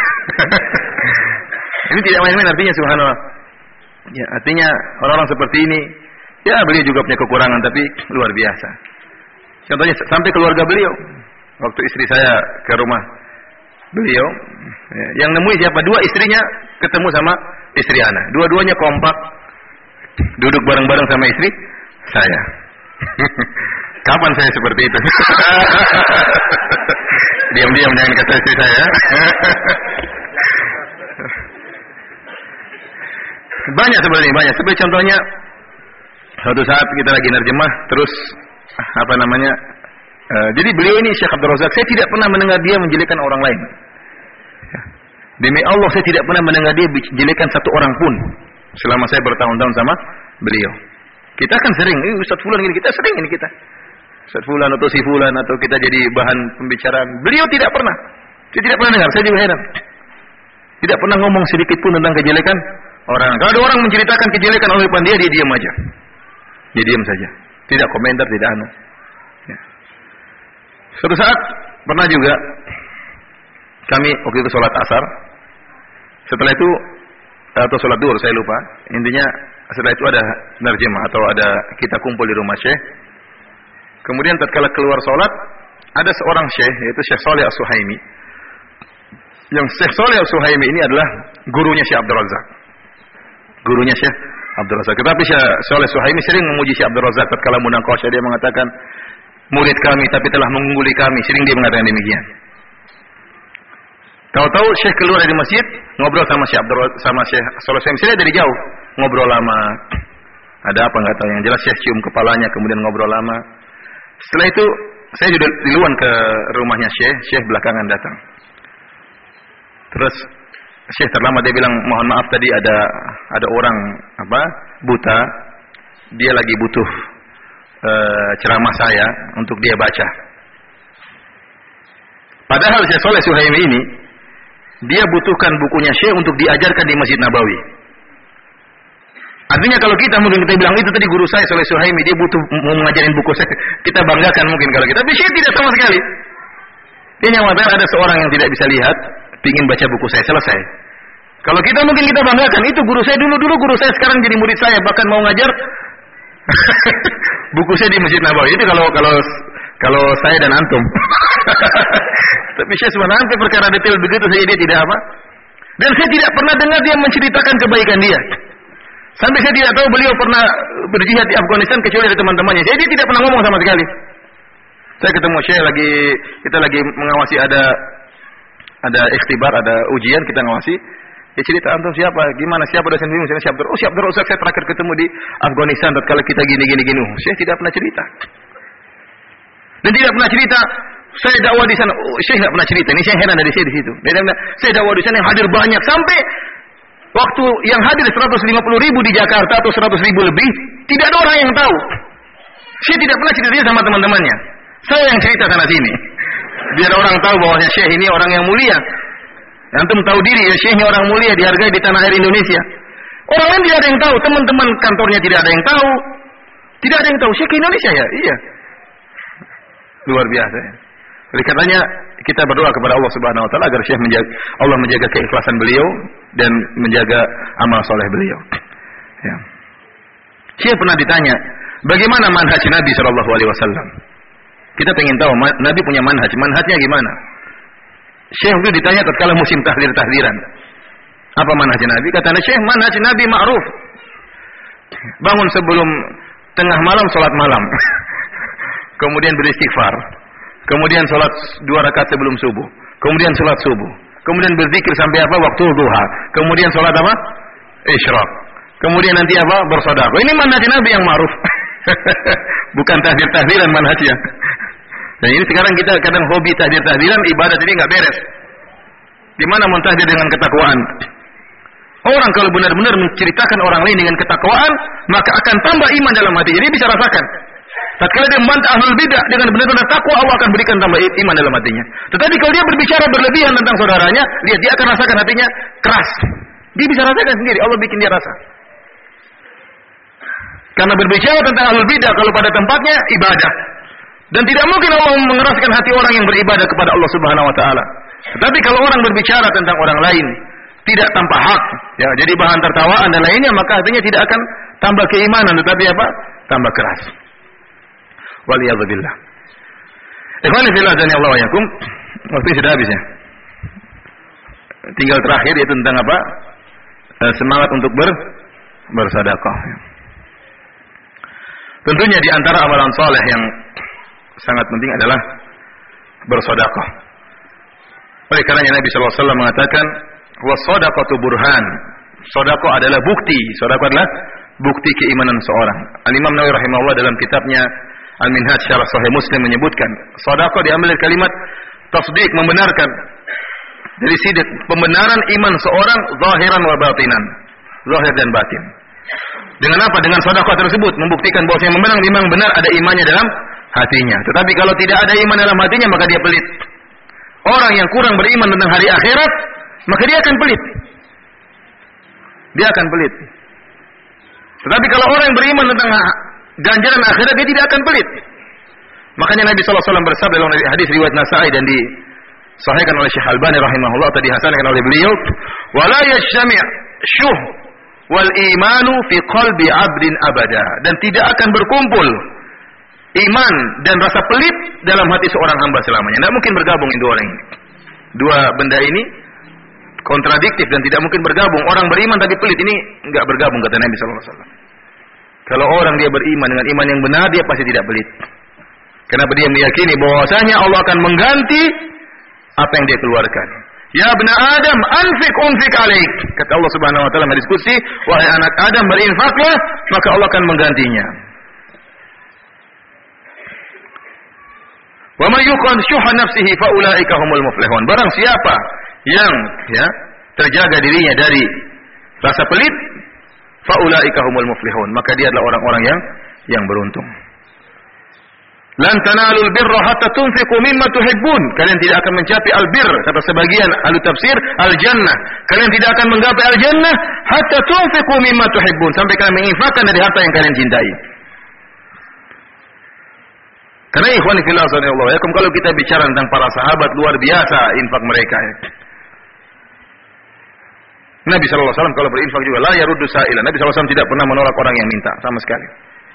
Ini tidak main-main artinya, subhanallah. Ya, artinya orang-orang seperti ini, ya beliau juga punya kekurangan, tapi luar biasa. Contohnya sampai keluarga beliau. Waktu istri saya ke rumah beliau, yang nemui siapa? 2 istrinya ketemu sama istri ana. Dua-duanya kompak, duduk bareng-bareng sama istri saya. Kapan saya seperti itu? Diam-diam jangan kata istri saya. Banyak seperti ini, banyak. Seperti contohnya, suatu saat kita lagi nerjemah, terus jadi beliau ini Syekh Abdul Razak, saya tidak pernah mendengar dia menjelekkan orang lain. Demi Allah saya tidak pernah mendengar dia menjelekkan satu orang pun selama saya bertahun-tahun sama beliau. Kita kan sering, ini Ustaz Fulan ini, kita sering ini kita. Ustaz Fulan atau si Fulan atau kita jadi bahan pembicaraan. Beliau tidak pernah. Saya tidak pernah dengar, saya juga heran. Tidak pernah ngomong sedikit pun tentang kejelekan orang. Kalau ada orang menceritakan kejelekan oleh dia, dia diam aja. Dia diam saja. Tidak komentar, tidak anu. Ya. Suatu saat pernah juga kami waktu itu sholat asar. Setelah itu atau sholat duhur saya lupa. Intinya setelah itu ada nerjemah atau ada kita kumpul di rumah Syekh. Kemudian tatkala keluar sholat ada seorang Syekh yaitu Syekh Shalih As-Suhaimi. Yang Syekh Shalih As-Suhaimi ini adalah gurunya Syekh Abdul Razak. Gurunya Syekh Abdul Razak. Tetapi Syekh Shalih As-Suhaimi sering memuji Syekh Abdul Razak tatkala munaqashah dia mengatakan murid kami tapi telah mengungguli kami, sering dia mengatakan demikian. Tahu-tahu Syekh keluar dari masjid, ngobrol sama Syekh Shalih As-Suhaimi. Saya dari jauh, ngobrol lama. Ada apa enggak tahu, yang jelas Syekh cium kepalanya kemudian ngobrol lama. Setelah itu saya sudah duluan ke rumahnya Syekh belakangan datang. Terus Syekh terlambat, dia bilang, "Mohon maaf tadi ada orang buta, dia lagi butuh ceramah saya untuk dia baca." Padahal Syekh Shalih As-Suhaimi ini dia butuhkan bukunya Syekh untuk diajarkan di Masjid Nabawi. Artinya kalau kita mungkin kita bilang itu tadi guru saya Shalih As-Suhaimi, dia butuh mau mengajarin buku saya, kita banggakan mungkin kalau kita. Tapi Syekh tidak sama sekali. Dia nyawakan ada seorang yang tidak bisa lihat, ingin baca buku saya, selesai. Kalau kita mungkin kita banggakan, itu guru saya dulu guru saya, sekarang jadi murid saya, bahkan mau ngajar buku saya di Masjid Nabawi. Itu kalau saya dan antum. Tapi Syekh sebenarnya perkara detail begitu saja dia tidak apa. Dan saya tidak pernah dengar dia menceritakan kebaikan dia. Sampai saya tidak tahu beliau pernah berjihad di Afghanistan kecuali dari teman-temannya. Jadi dia tidak pernah ngomong sama sekali. Saya ketemu Syekh kita lagi mengawasi ada ikhtibar, ada ujian, kita ngawasi. Dia cerita, "Antum siapa? Gimana? Siapa dosen bimbing?" Saya Syekh Abdul Razak, saya terakhir ketemu di Afghanistan tatkala kita gini. Syekh tidak pernah cerita. Dan tidak pernah cerita saya dakwah di sana. Syekh tidak pernah cerita. Ini saya heran dari saya di situ. Dia bilang, "Saya dakwah di sana yang hadir banyak sampai waktu yang hadir 150.000 di Jakarta atau 100.000 lebih, tidak ada orang yang tahu." Syekh tidak pernah cerita sama teman-temannya. Saya yang cerita sana sini. Biar orang tahu bahwasanya Syekh ini orang yang mulia. Antum tahu diri ya, Syekh ini orang mulia, dihargai di tanah air Indonesia. Orang lain tidak ada yang tahu, teman-teman kantornya tidak ada yang tahu. Tidak ada yang tahu Syekh Indonesia ya. Iya. Luar biasa ya. Oleh karenanya kita berdoa kepada Allah Subhanahu wa taala agar Syekh Allah menjaga keikhlasan beliau dan menjaga amal soleh beliau. Ya. Syekh pernah ditanya, bagaimana manhaj Nabi sallallahu alaihi wasallam? Kita ingin tahu Nabi punya manhajnya gimana? Syekh itu ditanya tatkala musim tahdir-tahdiran. Apa manhaj Nabi? Kata Syekh, manhaj Nabi ma'ruf. Bangun sebelum tengah malam salat malam. Kemudian beristighfar. Kemudian salat 2 rakaat sebelum subuh. Kemudian salat subuh. Kemudian berzikir sampai waktu duha. Kemudian salat isyraq. Kemudian nanti bersedekah. Ini manhaj Nabi yang ma'ruf. Bukan tahdir-tahdiran manhajnya. Dan ini sekarang kita kadang hobi tahdir-tahdiran, ibadah jadi enggak beres. Di mana mentahdir dengan ketakwaan? Orang kalau benar-benar menceritakan orang lain dengan ketakwaan, maka akan tambah iman dalam hati. Jadi bisa rasakan. Tatkala dia membantah ahlul bidah dengan benar-benar takwa, Allah akan berikan tambah iman dalam hatinya. Tetapi kalau dia berbicara berlebihan tentang saudaranya, dia akan rasakan hatinya keras. Dia bisa rasakan sendiri, Allah bikin dia rasa. Karena berbicara tentang ahlul bidah kalau pada tempatnya ibadah. Dan tidak mungkin Allah mengeraskan hati orang yang beribadah kepada Allah Subhanahu wa taala. Tetapi kalau orang berbicara tentang orang lain tidak tanpa hak, ya, jadi bahan tertawaan dan lainnya, maka artinya tidak akan tambah keimanan, tetapi tambah keras. Waliyadzubillah. Ikhwani fillah jalla wa yakum. Waktu sudah habis ya. Tinggal terakhir yaitu tentang semangat untuk bersedekah. Tentunya di antara amalan saleh yang sangat penting adalah bersedekah. Oleh karenanya Nabi sallallahu alaihi wasallam mengatakan, "Was-shadaqatu burhan." Sedekah adalah bukti. Sedekah adalah bukti keimanan seorang. Al-Imam Nawawi rahimahullah dalam kitabnya Al-Minhaj Syarah Sahih Muslim menyebutkan, sedekah diambil dari kalimat tasdiq, membenarkan. Dari sidik, pembenaran iman seorang zahiran wa batinan. Zahir dan batin. Dengan apa? Dengan sedekah tersebut membuktikan bahwa yang memang benar ada imannya dalam hatinya. Tetapi kalau tidak ada iman dalam hatinya, maka dia pelit. Orang yang kurang beriman tentang hari akhirat, maka dia akan pelit. Dia akan pelit. Tetapi kalau orang yang beriman tentang ganjaran akhirat, dia tidak akan pelit. Makanya Nabi sallallahu alaihi wasallam bersabda dalam hadis riwayat Nasa'i dan disahihkan oleh Syekh Albani rahimahullah, tadi dihasankan oleh beliau, "Wala yajtami' syuh wal imanu fi qalbi 'abdin abada." Dan tidak akan berkumpul iman dan rasa pelit dalam hati seorang hamba selamanya. Tidak mungkin bergabung dua orang ini. Dua benda ini kontradiktif dan tidak mungkin bergabung. Orang beriman tapi pelit ini enggak bergabung, kata Nabi sallallahu alaihi wasallam. Kalau orang dia beriman dengan iman yang benar, dia pasti tidak pelit. Kenapa? Dia meyakini bahwasanya Allah akan mengganti apa yang dia keluarkan. Ya bani Adam, unfik alaik. Kata Allah Subhanahu wa taala dalam hadis qudsi, wahai anak Adam, berinfaklah, maka Allah akan menggantinya. Wa may yuqan syuha nafsihi fa ulaika humul muflihun. Barang siapa yang terjaga dirinya dari rasa pelit, fa ulaika humul muflihun, maka dia adalah orang-orang yang beruntung. Lan tanalul birra hatta tunfiqu mimma tuhibbun. Kalian tidak akan mencapai albir, kata sebagian ahli tafsir, al-jannah. Kalian tidak akan menggapai al-jannah hatta tunfiqu mimma tuhibbun, sampai kalian menginfakkan dari harta yang kalian cintai. Karena ikhwan fillah sallallahu alaihi wasallam, kalau kita bicara tentang para sahabat, luar biasa infak mereka. Nabi sallallahu alaihi wasallam kalau berinfak juga la yaruddu sa'ilan. Nabi sallallahu alaihi wasallam tidak pernah menolak orang yang minta sama sekali.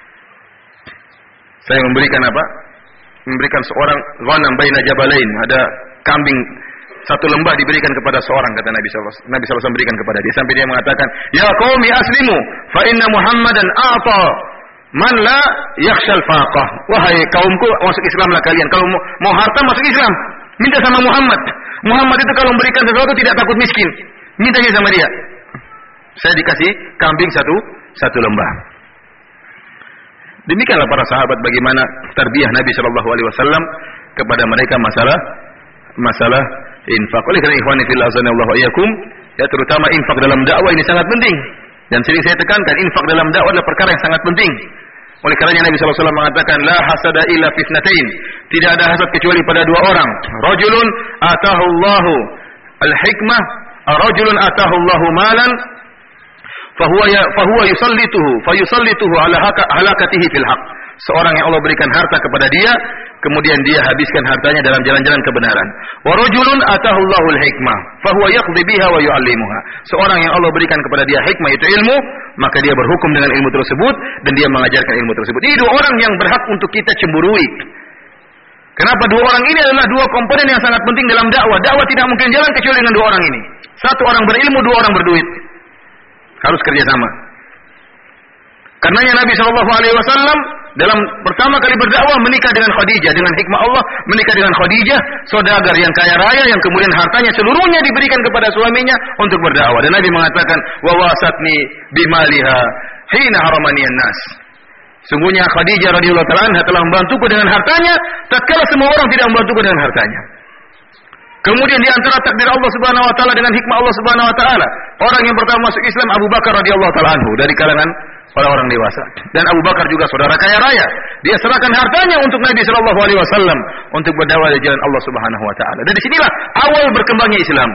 Saya memberikan apa? Memberikan seorang ghanam baina jabalain, ada kambing satu lembah diberikan kepada seorang, kata Nabi sallallahu alaihi wasallam berikan kepada dia sampai dia mengatakan, "Ya qaumi aslimu fa inna Muhammadan a'ta man la yakhshal faqah." Wahai kaumku, masuk Islamlah kalian. Kalau mau harta masuk Islam, minta sama Muhammad. Muhammad itu kalau memberikan sesuatu tidak takut miskin. Minta saja sama dia. Saya dikasih kambing satu lembah. Demikianlah para sahabat bagaimana tarbiyah Nabi sallallahu alaihi wasallam kepada mereka masalah infak. Oleh karena ikhwani fillah azanallahu iyyakum, ya terutama infak dalam dakwah ini sangat penting. Dan sering saya tekankan, infak dalam dakwah adalah perkara yang sangat penting. Oleh karenanya Nabi sallallahu alaihi wasallam mengatakan, la hasada illa fitnatain. Tidak ada hasad kecuali pada dua orang. Rajulun atahu Allahu al-hikmah, rajulun atahu Allahu malan fahuwa yusallituhu ala halakatihi fil haq. Seorang yang Allah berikan harta kepada dia, kemudian dia habiskan hartanya dalam jalan-jalan kebenaran. Wa rajulun atahu Allahul hikmah fahuwa yaqdi biha wa yu'allimuha. Seorang yang Allah berikan kepada dia hikmah, itu ilmu, maka dia berhukum dengan ilmu tersebut dan dia mengajarkan ilmu tersebut. Ini dua orang yang berhak untuk kita cemburui. Kenapa? Dua orang ini adalah dua komponen yang sangat penting dalam dakwah. Dakwah tidak mungkin jalan kecuali dengan dua orang ini. Satu orang berilmu, dua orang berduit. Harus kerjasama. Karenanya Nabi SAW dalam pertama kali berdakwah menikah dengan Khadijah, dengan hikmah Allah menikah dengan Khadijah, saudagar yang kaya raya yang kemudian hartanya seluruhnya diberikan kepada suaminya untuk berdakwah. Dan Nabi mengatakan, wa wasatni bimaliha hina haramaniyan nas. Sungguhnya Khadijah radhiyallahu ta'ala anha telah membantuku dengan hartanya tatkala semua orang tidak membantuku dengan hartanya. Kemudian di antara takdir Allah Subhanahu wa taala dengan hikmah Allah Subhanahu wa taala, orang yang pertama masuk Islam Abu Bakar radhiyallahu taala anhu dari kalangan orang-orang dewasa. Dan Abu Bakar juga saudara kaya raya. Dia serahkan hartanya untuk Nabi sallallahu alaihi wasallam untuk berdakwah di jalan Allah Subhanahu wa taala. Dan disinilah awal berkembangnya Islam.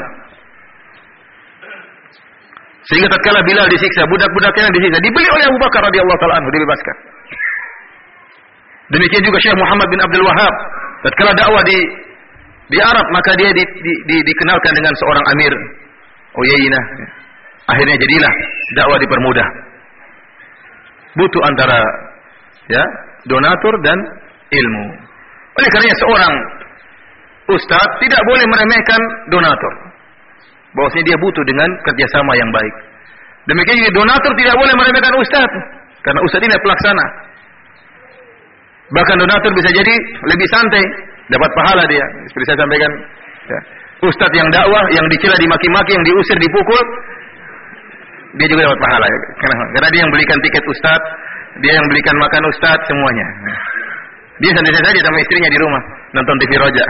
Sehingga tatkala Bilal disiksa, budak-budaknya disiksa, dibeli oleh Abu Bakar radhiyallahu taala anhu, dibebaskan. Demikian juga Syekh Muhammad bin Abdul Wahhab, tatkala dakwah di Arab, maka dia dikenalkan dengan seorang amir Uyainah. Akhirnya jadilah dakwah dipermudah. Butuh antara donatur dan ilmu. Oleh karenanya seorang ustaz tidak boleh meremehkan donatur. Bahwasanya dia butuh dengan kerjasama yang baik. Demikian juga donatur tidak boleh meremehkan ustaz, karena ustaz ini pelaksana. Bahkan donatur bisa jadi lebih santai, dapat pahala dia. Seperti saya sampaikan, ya. Ustaz yang dakwah, yang dicela, dimaki-maki, yang diusir, dipukul, dia juga dapat pahala. Ya. Karena dia yang belikan tiket ustaz, dia yang belikan makan ustaz, semuanya. Dia santai saja sama istrinya di rumah, nonton TV Roja.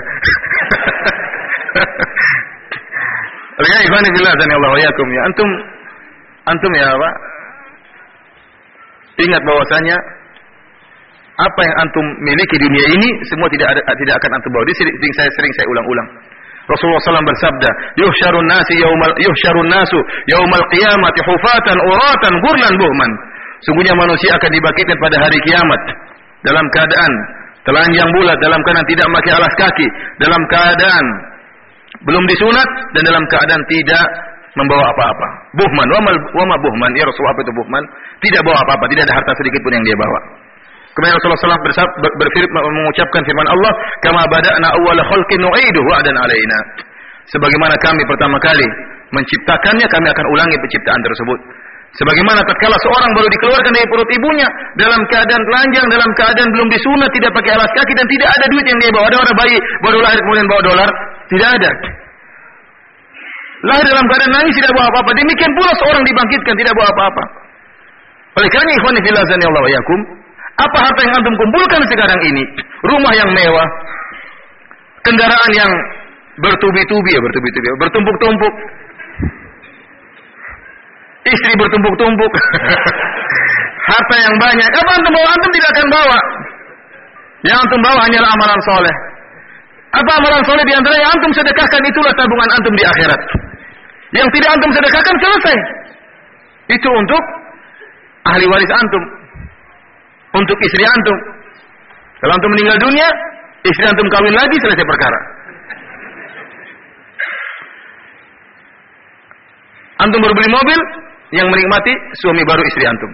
Oleh ikhwan fillah sanallahu yakum, ya antum ya Pak, ingat bahwasanya apa yang antum miliki dunia ini semua tidak akan antum bawa. Sering saya ulang-ulang. Rasulullah SAW bersabda, yuhsyarun nasu yaumal qiyamati hufatan uratan ghurlan buhman. Sungguhnya manusia akan dibangkitkan pada hari kiamat dalam keadaan telanjang bulat, dalam keadaan tidak memakai alas kaki, dalam keadaan belum disunat, dan dalam keadaan tidak membawa apa-apa. Buhman, wama buhman, ya Rasulullah, apa itu buhman? Tidak bawa apa-apa, tidak ada harta sedikit pun yang dia bawa. Kemudian Rasulullah SAW mengucapkan firman Allah, kama bada'na awwala khalqin nu'iduhu wa'dan alaina. Sebagaimana kami pertama kali menciptakannya, kami akan ulangi penciptaan tersebut. Sebagaimana tatkala seorang baru dikeluarkan dari perut ibunya dalam keadaan telanjang, dalam keadaan belum disunat, tidak pakai alas kaki, dan tidak ada duit yang dia bawa. Ada orang bayi baru lahir kemudian bawa dolar, tidak ada. Lahir dalam keadaan nangis, tidak bawa apa-apa. Demikian pula seorang dibangkitkan tidak bawa apa-apa. Oleh karena ikhwan fillah sanallahu yakum, apa harta yang antum kumpulkan sekarang ini? Rumah yang mewah, kendaraan yang bertubi-tubi, bertumpuk-tumpuk, istri bertumpuk-tumpuk, harta yang banyak. Apa antum bawa? Antum tidak akan bawa. Yang antum bawa hanyalah amalan soleh. Apa amalan soleh di antara yang antum sedekahkan? Itulah tabungan antum di akhirat. Yang tidak antum sedekahkan selesai. Itu untuk ahli waris antum, untuk istri antum. Kalau antum meninggal dunia, istri antum kawin lagi, selesai perkara. Antum baru beli mobil, yang menikmati suami baru istri antum.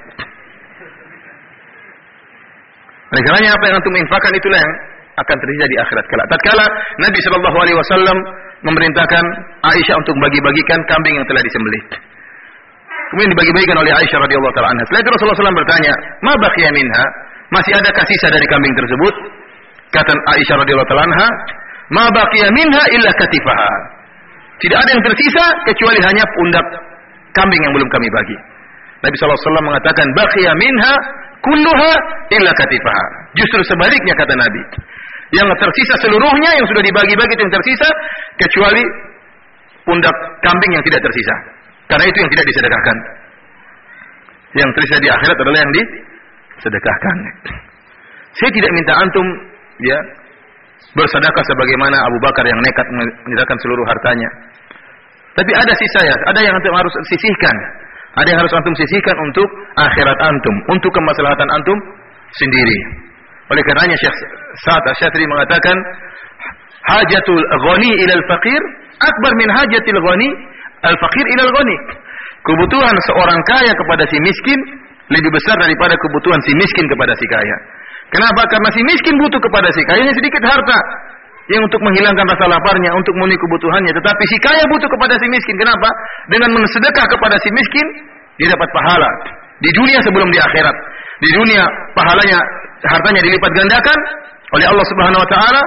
Oleh karenanya apa yang antum infakkan itulah yang akan terjadi di akhirat kelak. Tatkala Nabi sallallahu alaihi wasallam memerintahkan Aisyah untuk bagi-bagikan kambing yang telah disembelih. Kemudian dibagi-bagikan oleh Aisyah radhiyallahu taala anha. Setelah itu Rasulullah SAW bertanya, "Ma baqiya minha?" Masih adakah sisa dari kambing tersebut? Kata Aisyah radhiyallahu taala anha, "Ma baqiya minha illa katifaha." Tidak ada yang tersisa kecuali hanya pundak kambing yang belum kami bagi. Nabi SAW mengatakan, "Baqiya minha kulluha illa katifaha." Justru sebaliknya kata Nabi. Yang tersisa seluruhnya, yang sudah dibagi-bagi itu yang tersisa, kecuali pundak kambing yang tidak tersisa. Karena itu yang tidak disedekahkan. Yang tersisa di akhirat adalah yang disedekahkan. Saya tidak minta antum ya bersedekah sebagaimana Abu Bakar yang nekat menyerahkan seluruh hartanya. Tapi ada sisa ya, ada yang antum harus sisihkan. Ada yang harus antum sisihkan untuk akhirat antum, untuk kemaslahatan antum sendiri. Oleh karenanya Syekh Sa'ad Asy-Syadzili mengatakan, hajatul ghani ilal faqir akbar min hajatil ghani al-faqir ilal ghani. Kebutuhan seorang kaya kepada si miskin lebih besar daripada kebutuhan si miskin kepada si kaya. Kenapa? Karena si miskin butuh kepada si kaya sedikit harta yang untuk menghilangkan rasa laparnya, untuk memenuhi kebutuhannya. Tetapi si kaya butuh kepada si miskin. Kenapa? Dengan mensedekah kepada si miskin, dia dapat pahala di dunia sebelum di akhirat. Di dunia pahalanya, hartanya dilipat gandakan oleh Allah Subhanahu wa taala.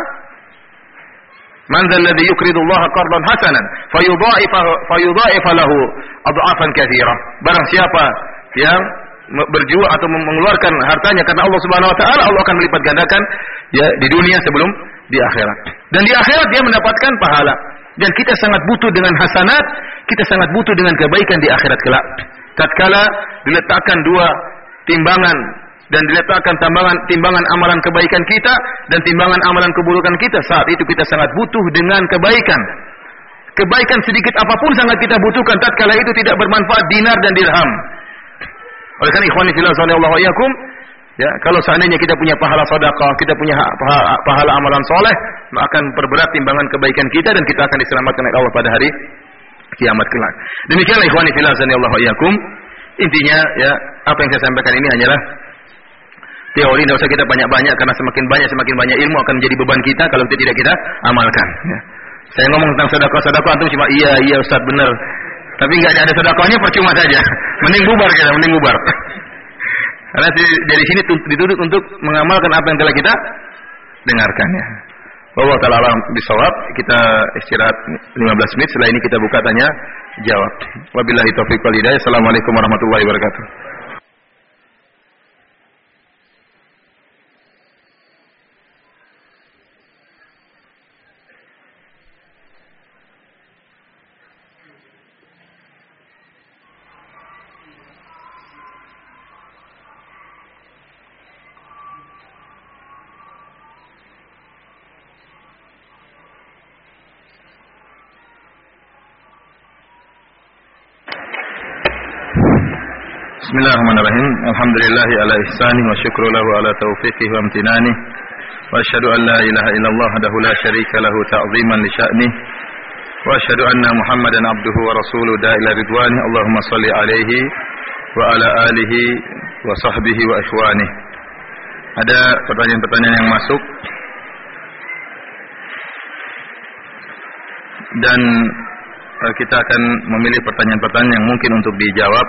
Man dzal ladzi yuqridu Allah qardan hasanan fayudha'ifa lahu adha'afan katsira. Barang siapa yang berjuang atau mengeluarkan hartanya karena Allah Subhanahu wa taala, Allah akan melipat gandakan ya di dunia sebelum di akhirat. Dan di akhirat dia mendapatkan pahala. Dan kita sangat butuh dengan hasanat, kita sangat butuh dengan kebaikan di akhirat kelak. Tatkala diletakkan dua timbangan dan diletakkan timbangan amalan kebaikan kita dan timbangan amalan keburukan kita, saat itu kita sangat butuh dengan kebaikan. Kebaikan sedikit apapun sangat kita butuhkan. Tatkala itu tidak bermanfaat dinar dan dirham. Oleh karena ikhwani fillah sallallahu alaihi wasallam, ya, kalau seandainya kita punya pahala sedekah, kita punya pahala amalan soleh, maka akan berberat timbangan kebaikan kita dan kita akan diselamatkan oleh Allah pada hari kiamat kelak. Demikianlah ikhwani fillah sallallahu alaihi wasallam. Intinya ya, apa yang saya sampaikan ini hanyalah teori, tidak usah kita banyak-banyak, karena semakin banyak ilmu akan menjadi beban kita kalau tidak kita amalkan. Ya. Saya ngomong tentang sedekah antum cuma iya Ustaz benar. Tapi nggak ada sedekahnya percuma saja. Mending bubar kita, mending bubar. Karena dari sini dituntut untuk mengamalkan apa yang telah kita dengarkannya. Wallahu ta'ala alam bisawab. Kita istirahat 15 menit. Setelah ini kita buka tanya jawab. Wabillahi taufiq wal hidayah. Assalamualaikum warahmatullahi wabarakatuh. Bismillahirrahmanirrahim. Alhamdulillahi ala ihsanih wa syukru lahu ala taufiqih wa amtinanih. Wa asyhadu an la ilaha illallah wahdahu la syarika lahu ta'ziman li sya'nih. Wa asyhadu anna Muhammadan abduhu wa rasuluhu da'ila ridwanih. Allahumma shalli alaihi wa ala alihi wa sahbihi wa ikhwanih. Ada pertanyaan-pertanyaan yang masuk dan kita akan memilih pertanyaan-pertanyaan yang mungkin untuk dijawab.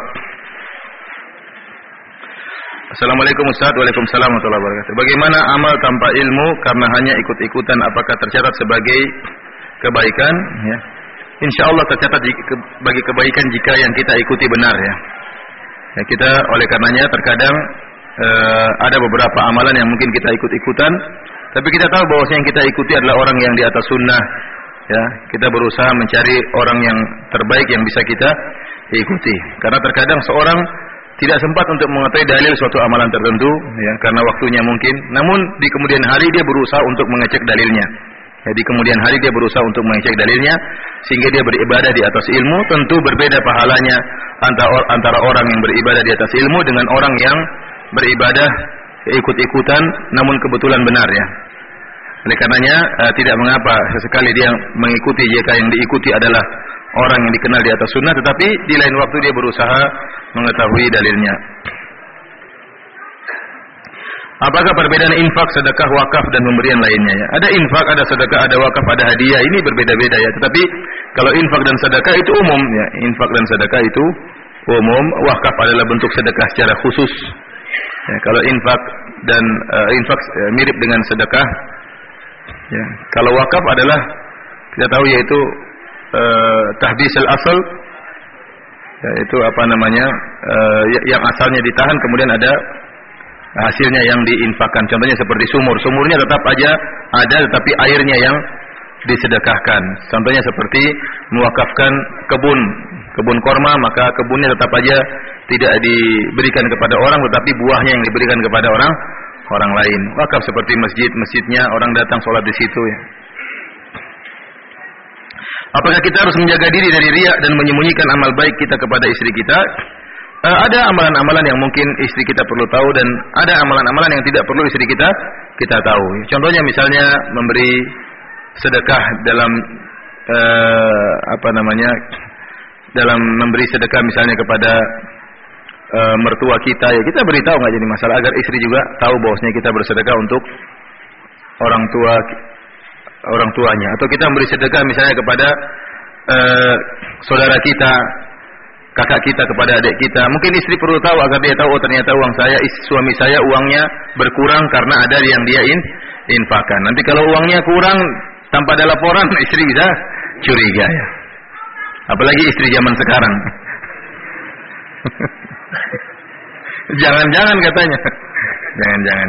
Assalamualaikum Ustaz. Waalaikumsalam warahmatullahi wabarakatuh. Bagaimana amal tanpa ilmu karena hanya ikut-ikutan, apakah tercatat sebagai kebaikan? Ya. Insya Allah tercatat bagi kebaikan jika yang kita ikuti benar ya. Ya, kita oleh karenanya terkadang ada beberapa amalan yang mungkin kita ikut-ikutan, tapi kita tahu bahwa yang kita ikuti adalah orang yang di atas sunnah. Ya, kita berusaha mencari orang yang terbaik yang bisa kita ikuti. Karena terkadang seorang tidak sempat untuk mengetahui dalil suatu amalan tertentu, ya, karena waktunya mungkin. Namun di kemudian hari dia berusaha untuk mengecek dalilnya. Ya, di kemudian hari dia berusaha untuk mengecek dalilnya, sehingga dia beribadah di atas ilmu. Tentu berbeda pahalanya antara orang yang beribadah di atas ilmu dengan orang yang beribadah ikut-ikutan, namun kebetulan benar ya. Oleh karenanya tidak mengapa sesekali dia mengikuti jika yang diikuti adalah orang yang dikenal di atas sunnah, tetapi di lain waktu dia berusaha mengetahui dalilnya. Apakah perbedaan infak, sedekah, wakaf dan pemberian lainnya ya? Ada infak, ada sedekah, ada wakaf, ada hadiah. Ini berbeda-beda ya. Tetapi kalau infak dan sedekah itu umum ya. Infak dan sedekah itu umum. Wakaf adalah bentuk sedekah secara khusus. Ya, kalau infak dan infak mirip dengan sedekah. Ya, kalau wakaf adalah kita tahu yaitu tahbis al-asal, yaitu apa namanya, yang asalnya ditahan kemudian ada hasilnya yang diinfakkan. Contohnya seperti sumur. Sumurnya tetap aja ada tetapi airnya yang disedekahkan. Contohnya seperti mewakafkan kebun korma, maka kebunnya tetap aja tidak diberikan kepada orang tetapi buahnya yang diberikan kepada orang lain. Wakaf seperti masjidnya orang datang sholat di situ ya. Apakah kita harus menjaga diri dari riya dan menyembunyikan amal baik kita kepada istri kita? Ada amalan-amalan yang mungkin istri kita perlu tahu dan ada amalan-amalan yang tidak perlu istri kita tahu. Contohnya misalnya memberi sedekah dalam dalam memberi sedekah misalnya kepada mertua kita ya, kita beritahu nggak jadi masalah agar istri juga tahu bahwasanya kita bersedekah untuk orang tuanya, atau kita memberi sedekah misalnya kepada saudara kita, kakak kita, kepada adik kita. Mungkin istri perlu tahu agar dia tahu, oh ternyata suami saya uangnya berkurang karena ada yang dia infakkan. Nanti kalau uangnya kurang tanpa ada laporan, istri bisa curiga ya. Apalagi istri zaman sekarang. Jangan-jangan katanya. Jangan-jangan.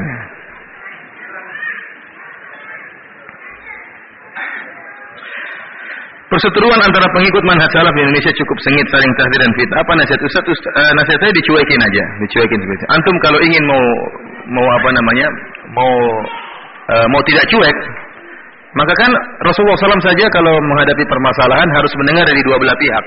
Perseteruan antara pengikut manhaj salaf di Indonesia cukup sengit, saling tahdir dan fitnah. Apa nasihat Ustaz? Nasihat saya dicuekin aja, dicuekin seperti. Antum kalau ingin mau tidak cuek, maka kan Rasulullah SAW saja kalau menghadapi permasalahan harus mendengar dari dua belah pihak.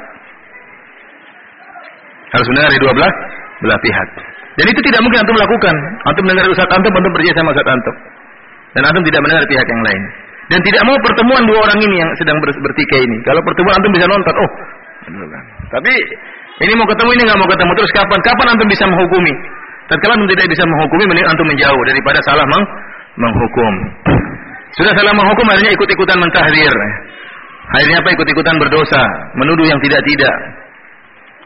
Harus mendengar dari dua belah pihak. Dan itu tidak mungkin antum lakukan. Antum mendengar Ustaz antum percaya sama Ustaz antum. Dan antum tidak mendengar pihak yang lain. Dan tidak mau pertemuan dua orang ini yang sedang bertikai ini. Kalau pertemuan antum bisa nonton, tapi ini mau ketemu, ini nggak mau ketemu, terus kapan antum bisa menghukumi? Tatkala antum tidak bisa menghukumi, mending antum menjauh daripada salah menghukum. Sudah salah menghukum, akhirnya ikut-ikutan mentahdir. Akhirnya apa? Ikut-ikutan berdosa, menuduh yang tidak-tidak.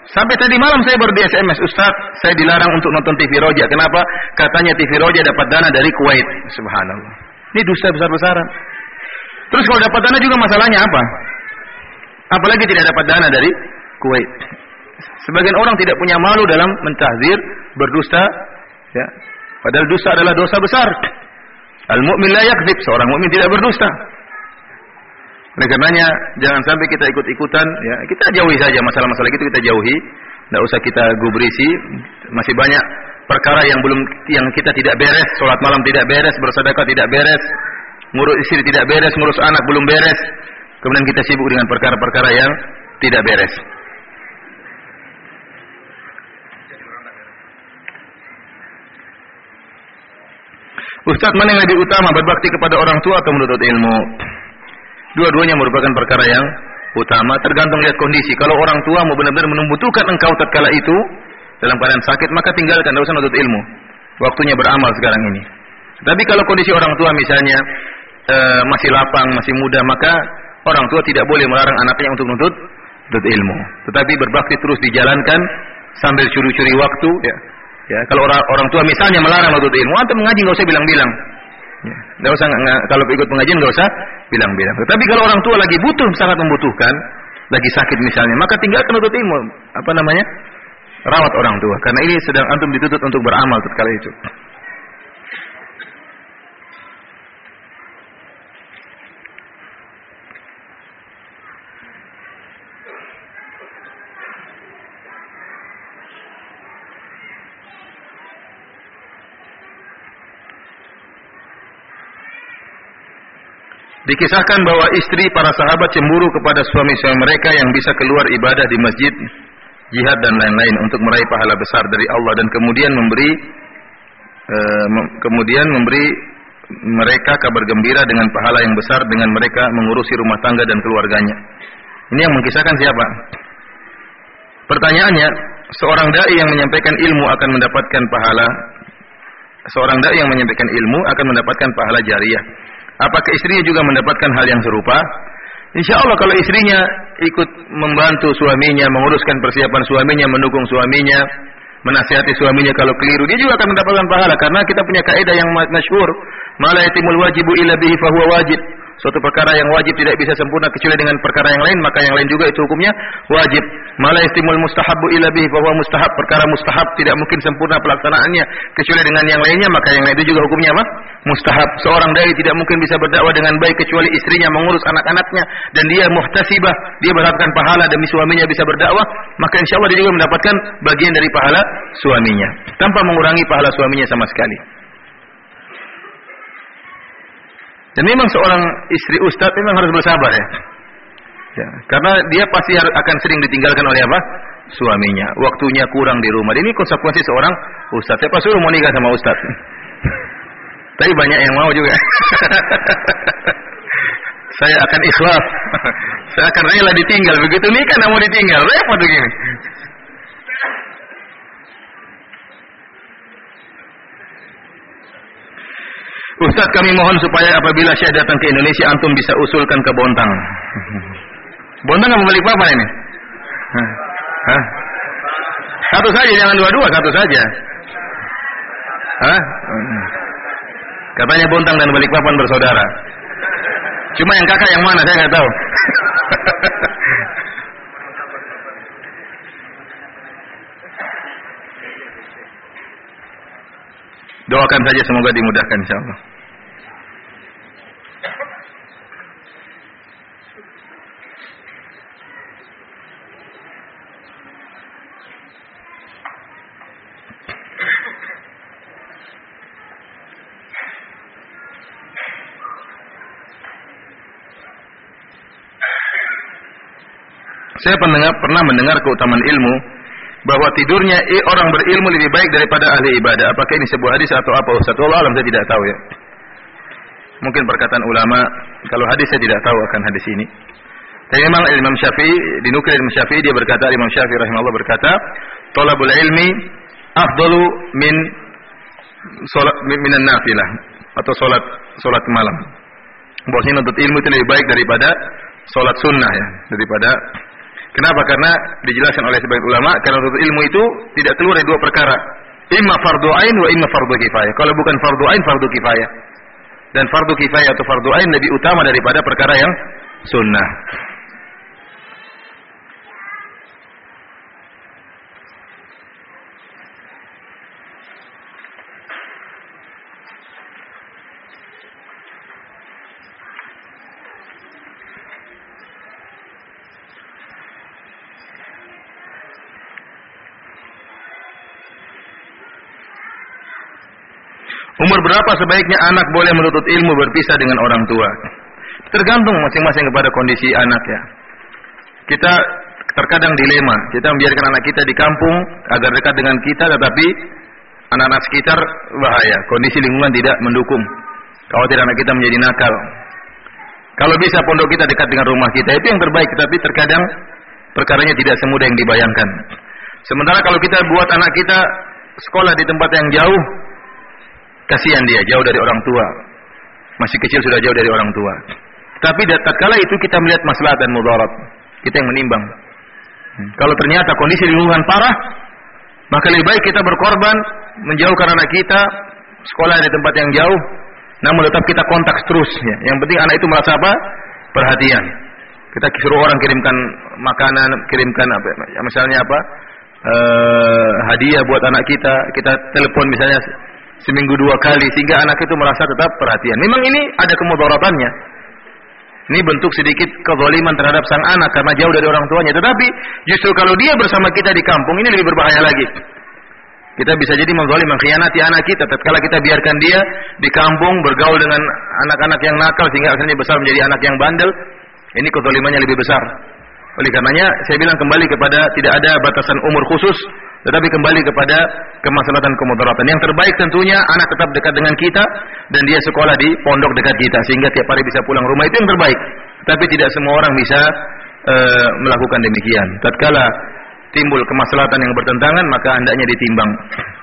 Sampai tadi malam saya baru di SMS, Ustaz, saya dilarang untuk nonton TV Roja. Kenapa? Katanya TV Roja dapat dana dari Kuwait. Subhanallah. Ini dusta besar-besaran. Terus kalau dapat dana juga masalahnya apa? Apalagi tidak dapat dana dari Kuwait. Sebagian orang tidak punya malu dalam mentahzir berdusta, ya. Padahal dusta adalah dosa besar. Al-mu'min la yakdzib, seorang mukmin tidak berdusta. Oleh karenanya jangan sampai kita ikut-ikutan, ya. Kita jauhi saja masalah-masalah itu, kita jauhi. Tidak usah kita gubrisi. Masih banyak perkara yang kita tidak beres. Salat malam tidak beres, bersedekah tidak beres, ngurus istri tidak beres, ngurus anak belum beres. Kemudian kita sibuk dengan perkara-perkara yang tidak beres. Ustaz, mana yang lebih utama, berbakti kepada orang tua atau menuntut ilmu? Dua-duanya merupakan perkara yang utama, tergantung lihat kondisi. Kalau orang tua mau benar-benar membutuhkan engkau tatkala itu dalam keadaan sakit, maka tinggalkan, tidak usah menuntut ilmu. Waktunya beramal sekarang ini. Tapi kalau kondisi orang tua misalnya masih lapang, masih muda, maka orang tua tidak boleh melarang anaknya untuk menuntut ilmu. Tetapi berbakti terus dijalankan sambil curi-curi waktu, ya. Ya, kalau orang tua misalnya melarang menuntut ilmu, antum mengaji enggak usah bilang-bilang. Ya, enggak usah kalau ikut pengajian enggak usah bilang-bilang. Tetapi kalau orang tua lagi butuh, sangat membutuhkan, lagi sakit misalnya, maka tinggalkan menuntut ilmu. Apa namanya? Rawat orang tua, karena ini sedang antum dituntut untuk beramal tatkala itu. Dikisahkan bahwa istri para sahabat cemburu kepada suami-suami mereka yang bisa keluar ibadah di masjid, jihad dan lain-lain untuk meraih pahala besar dari Allah, dan kemudian memberi mereka kabar gembira dengan pahala yang besar dengan mereka mengurusi rumah tangga dan keluarganya. Ini yang mengkisahkan siapa? Pertanyaannya, seorang dai yang menyampaikan ilmu akan mendapatkan pahala. Seorang dai yang menyampaikan ilmu akan mendapatkan pahala jariyah. Apakah istrinya juga mendapatkan hal yang serupa? Insya Allah kalau istrinya ikut membantu suaminya, menguruskan persiapan suaminya, mendukung suaminya, menasihati suaminya kalau keliru, dia juga akan mendapatkan pahala. Karena kita punya kaidah yang masyhur, ma la yatimul wajibu illa bihi fahuwa wajib. Suatu perkara yang wajib tidak bisa sempurna kecuali dengan perkara yang lain, maka yang lain juga itu hukumnya wajib. Ma la yatimul mustahabbu illa bihi fahuwa mustahab. Perkara mustahab tidak mungkin sempurna pelaksanaannya kecuali dengan yang lainnya, maka yang lain itu juga hukumnya apa? Mustahab. Seorang dai tidak mungkin bisa berdakwah dengan baik kecuali istrinya mengurus anak-anaknya dan dia muhtasibah, dia berharapkan pahala demi suaminya bisa berdakwah, maka insyaallah dia juga mendapatkan bagian dari pahala suaminya tanpa mengurangi pahala suaminya sama sekali. Dan memang seorang istri ustaz memang harus bersabar, ya. Ya, karena dia pasti akan sering ditinggalkan oleh apa? Suaminya. Waktunya kurang di rumah. Ini konsekuensi seorang ustaz. Siapa suruh mau nikah sama ustaz? Tapi banyak yang mau juga. Saya akan ikhlas. Saya akan rela ditinggal. Begitu nikah tidak mau ditinggal. Repot begini. Ustaz, kami mohon supaya apabila Syekh datang ke Indonesia, antum bisa usulkan ke Bontang. Bontang nggak membeli apa ini? Hah? Satu saja, jangan dua-dua, satu saja. Hah? Katanya Bontang dan Balikpapan bersaudara. Cuma yang kakak yang mana saya nggak tahu. Doakan saja semoga dimudahkan insyaallah. Saya pernah mendengar keutamaan ilmu, bahwa tidurnya orang berilmu lebih baik daripada ahli ibadah. Apakah ini sebuah hadis atau apa Ustaz? Wallahu alam, saya tidak tahu, ya. Mungkin perkataan ulama. Kalau hadis saya tidak tahu akan hadis ini. Tapi memang Imam Syafi'i, dinukil Imam Syafi'i, dia berkata, Imam Syafi'i rahimahullah berkata, thalabul ilmi afdalu minan nafilah, atau salat malam. Bahwasanya nuntut ilmu itu lebih baik daripada salat sunnah, ya, daripada Kenapa? Karena dijelaskan oleh sebagian ulama, karena menuntut ilmu itu tidak keluar dari dua perkara. Imma fardu ain wa imma fardu kifayah. Kalau bukan fardu ain, fardu kifayah. Dan fardu kifayah atau fardu ain lebih utama daripada perkara yang sunnah. Umur berapa sebaiknya anak boleh menuntut ilmu berpisah dengan orang tua? Tergantung masing-masing kepada kondisi anak ya. Kita terkadang dilema, kita membiarkan anak kita di kampung agar dekat dengan kita, tetapi anak-anak sekitar bahaya, kondisi lingkungan tidak mendukung. Khawatir anak kita menjadi nakal. Kalau bisa pondok kita dekat dengan rumah kita, itu yang terbaik, tetapi terkadang perkaranya tidak semudah yang dibayangkan. Sementara kalau kita buat anak kita sekolah di tempat yang jauh, kasihan dia, jauh dari orang tua. Masih kecil sudah jauh dari orang tua. Tapi tatkala itu kita melihat maslahat dan mudarat, kita yang menimbang. Kalau ternyata kondisi lingkungan parah, maka lebih baik kita berkorban menjauhkan anak kita sekolah di tempat yang jauh, namun tetap kita kontak terus ya. Yang penting anak itu merasa apa? Perhatian. Kita suruh orang kirimkan makanan, kirimkan apa? Ya, misalnya apa? Hadiah buat anak kita, kita telepon misalnya seminggu 2 kali sehingga anak itu merasa tetap perhatian. Memang ini ada kemudaratannya. Ini bentuk sedikit kezaliman terhadap sang anak karena jauh dari orang tuanya. Tetapi justru kalau dia bersama kita di kampung ini lebih berbahaya lagi. Kita bisa jadi menzalim, mengkhianati anak kita tatkala kita biarkan dia di kampung bergaul dengan anak-anak yang nakal sehingga akhirnya besar menjadi anak yang bandel. Ini kezalimannya lebih besar. Oleh karenanya saya bilang kembali kepada tidak ada batasan umur khusus, tetapi kembali kepada kemaslahatan kemudaratan. Yang terbaik tentunya anak tetap dekat dengan kita dan dia sekolah di pondok dekat kita sehingga tiap hari bisa pulang rumah, itu yang terbaik. Tapi tidak semua orang bisa melakukan demikian. Tatkala timbul kemaslahatan yang bertentangan maka hendaknya ditimbang.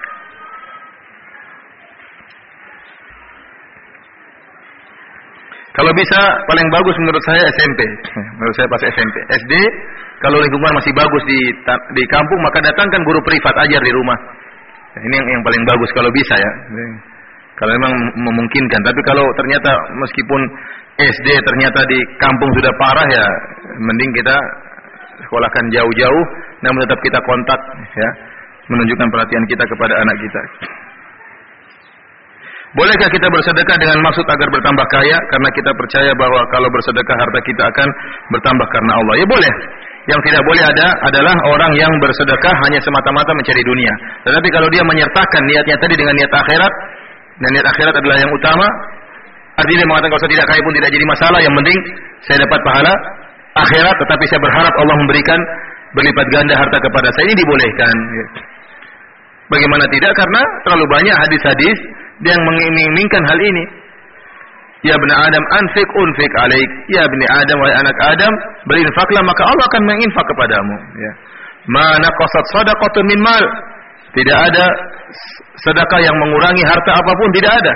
Kalau bisa paling bagus menurut saya SMP. Menurut saya pas SMP. SD kalau lingkungan masih bagus di kampung maka datangkan guru privat ajar di rumah. Ini yang paling bagus kalau bisa ya. Kalau memang memungkinkan. Tapi kalau ternyata meskipun SD ternyata di kampung sudah parah ya, mending kita sekolahkan jauh-jauh, namun tetap kita kontak ya, menunjukkan perhatian kita kepada anak kita. Bolehkah kita bersedekah dengan maksud agar bertambah kaya? Karena kita percaya bahwa kalau bersedekah harta kita akan bertambah karena Allah. Ya boleh. Yang tidak boleh adalah orang yang bersedekah hanya semata-mata mencari dunia. Tetapi kalau dia menyertakan niatnya tadi dengan niat akhirat, dan niat akhirat adalah yang utama, artinya dia mengatakan kalau saya tidak kaya pun tidak jadi masalah, yang penting saya dapat pahala akhirat, tetapi saya berharap Allah memberikan berlipat ganda harta kepada saya, ini dibolehkan. Bagaimana tidak? Karena terlalu banyak hadis-hadis yang menginginkan hal ini. Ya ibn Adam anfik unfik alaik. Ya ibn Adam, wahai anak Adam, berinfaklah maka Allah akan menginfak kepadamu. Ya. Ma naqasat shadaqatun min mal. Tidak ada sedekah yang mengurangi harta apapun, tidak ada.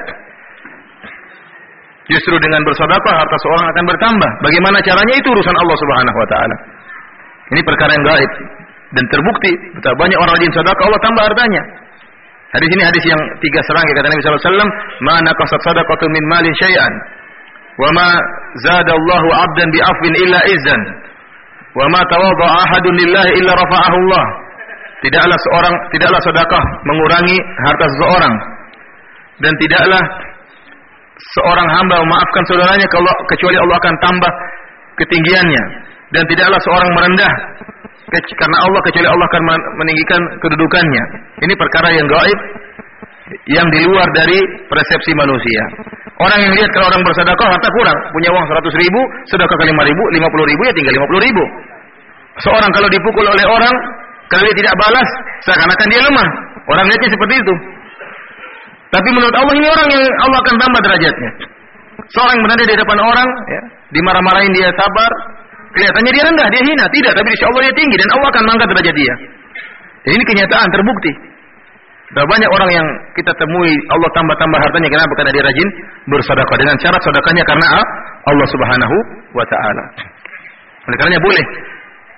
Justru dengan bersedekah harta seorang akan bertambah. Bagaimana caranya? Itu urusan Allah Subhanahu wa taala. Ini perkara yang gaib dan terbukti betapa banyak orang rajin sedekah Allah tambah hartanya. Hadis ini hadis yang 3 serangkai kata Nabi sallallahu alaihi wasallam, "Ma naqasat shadaqatun min malin syai'an, wa ma zada Allahu 'abdan bi 'afwin illa izzan, wa ma tawadda'a ahadun lillahi illa rafa'ahu Allah." Tidaklah sedekah mengurangi harta seseorang, dan tidaklah seorang hamba memaafkan saudaranya kecuali Allah akan tambah ketinggiannya, dan tidaklah seorang merendah karena Allah kecuali Allah akan meninggikan kedudukannya. Ini perkara yang gaib, yang di luar dari persepsi manusia. Orang yang lihat kalau orang bersedekah harta kurang, punya uang 100 ribu, sedekah ke 5 ribu, 50 ribu ya tinggal 50 ribu. Seorang kalau dipukul oleh orang, kalau dia tidak balas, seakan-akan dia lemah. Orang lihatnya seperti itu. Tapi menurut Allah ini orang yang Allah akan tambah derajatnya. Seorang yang berada di depan orang, ya, dimarah-marahin dia sabar, kelihatannya dia rendah, dia hina. Tidak, tapi insya Allah dia tinggi dan Allah akan mengangkat derajat dia. Dan ini kenyataan, terbukti. Dan banyak orang yang kita temui Allah tambah-tambah hartanya. Kenapa? Karena dia rajin bersedekah. Dengan syarat sedekahnya karena Allah Subhanahu wa taala. Oleh karenanya boleh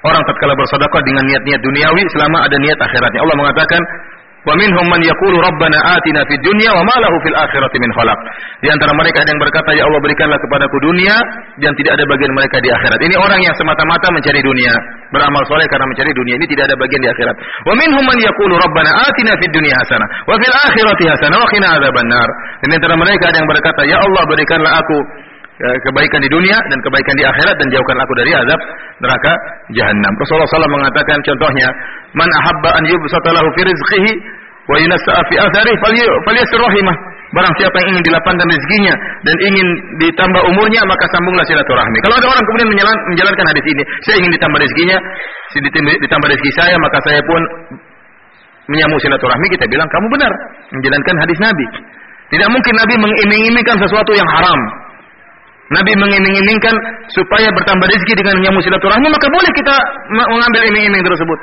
orang tatkala bersedekah dengan niat-niat duniawi selama ada niat akhiratnya. Allah mengatakan, "Wa minhum man yaqulu rabbana atina fid dunya wa ma lahu fil akhirati min khalaq." Di antara mereka ada yang berkata, "Ya Allah, berikanlah kepadaku dunia dan tidak ada bagian mereka di akhirat." Ini orang yang semata-mata mencari dunia, beramal soleh karena mencari dunia. Ini tidak ada bagian di akhirat. "Wa minhum man yaqulu rabbana atina fid dunya hasanah wa fil akhirati hasanah wa qina adzabannar." Di antara mereka ada yang berkata, "Ya Allah, berikanlah aku kebaikan di dunia dan kebaikan di akhirat dan jauhkan aku dari azab neraka jahanam." Rasulullah SAW mengatakan contohnya, "Man ahabba an yubsata lahu fi rizqihi wa yunassa'a fi atharihi falyasir rahimah." Barang siapa yang ingin dilapangkan rezekinya dan ingin ditambah umurnya, maka sambunglah silaturahmi. Kalau ada orang kemudian menjalankan hadis ini, saya ingin ditambah rezekinya, ditambah rezeki saya, maka saya pun menyambung silaturahmi, kita bilang kamu benar menjalankan hadis Nabi. Tidak mungkin Nabi mengiming-imingkan sesuatu yang haram. Nabi mengiming-imingkan supaya bertambah rezeki dengan menyambung silaturahmi, maka boleh kita mengambil iming-iming tersebut.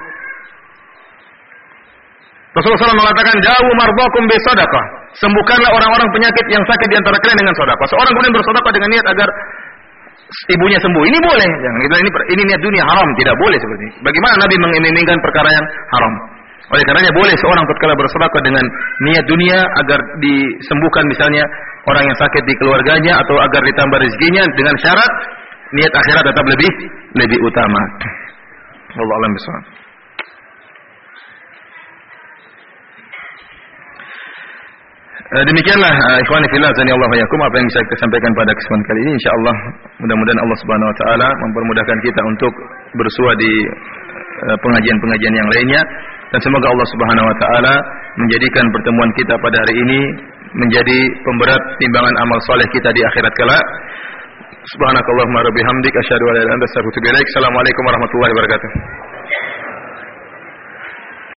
Rasulullah SAW mengatakan, "Dawu mardakum bi sadaqah." Sembuhkanlah orang-orang penyakit yang sakit di antara kalian dengan sedekah. Seorang kemudian bersedekah dengan niat agar ibunya sembuh. Ini boleh. Jangan kita ini niat dunia, haram, tidak boleh seperti ini. Bagaimana Nabi mengiming-imingkan perkara yang haram? Oleh karenanya boleh seorang tatkala bersedekah dengan niat dunia agar disembuhkan misalnya orang yang sakit di keluarganya atau agar ditambah rezekinya, dengan syarat niat akhirat tetap lebih utama. Wallahu a'lam bishawab. Demikianlah ikhwani fillah azanillahu wa iyyakum apa yang bisa kita sampaikan pada kesempatan kali ini. Insyaallah mudah-mudahan Allah Subhanahu wa taala mempermudahkan kita untuk bersua di pengajian-pengajian yang lainnya, dan semoga Allah Subhanahu wa taala menjadikan pertemuan kita pada hari ini menjadi pemberat timbangan amal soleh kita di akhirat kelak. Subhanakallahumma rabbihamdik asyhadu an la ilaha illa anta astaghfiruka wa atubu ilaik. Assalamualaikum warahmatullahi wabarakatuh.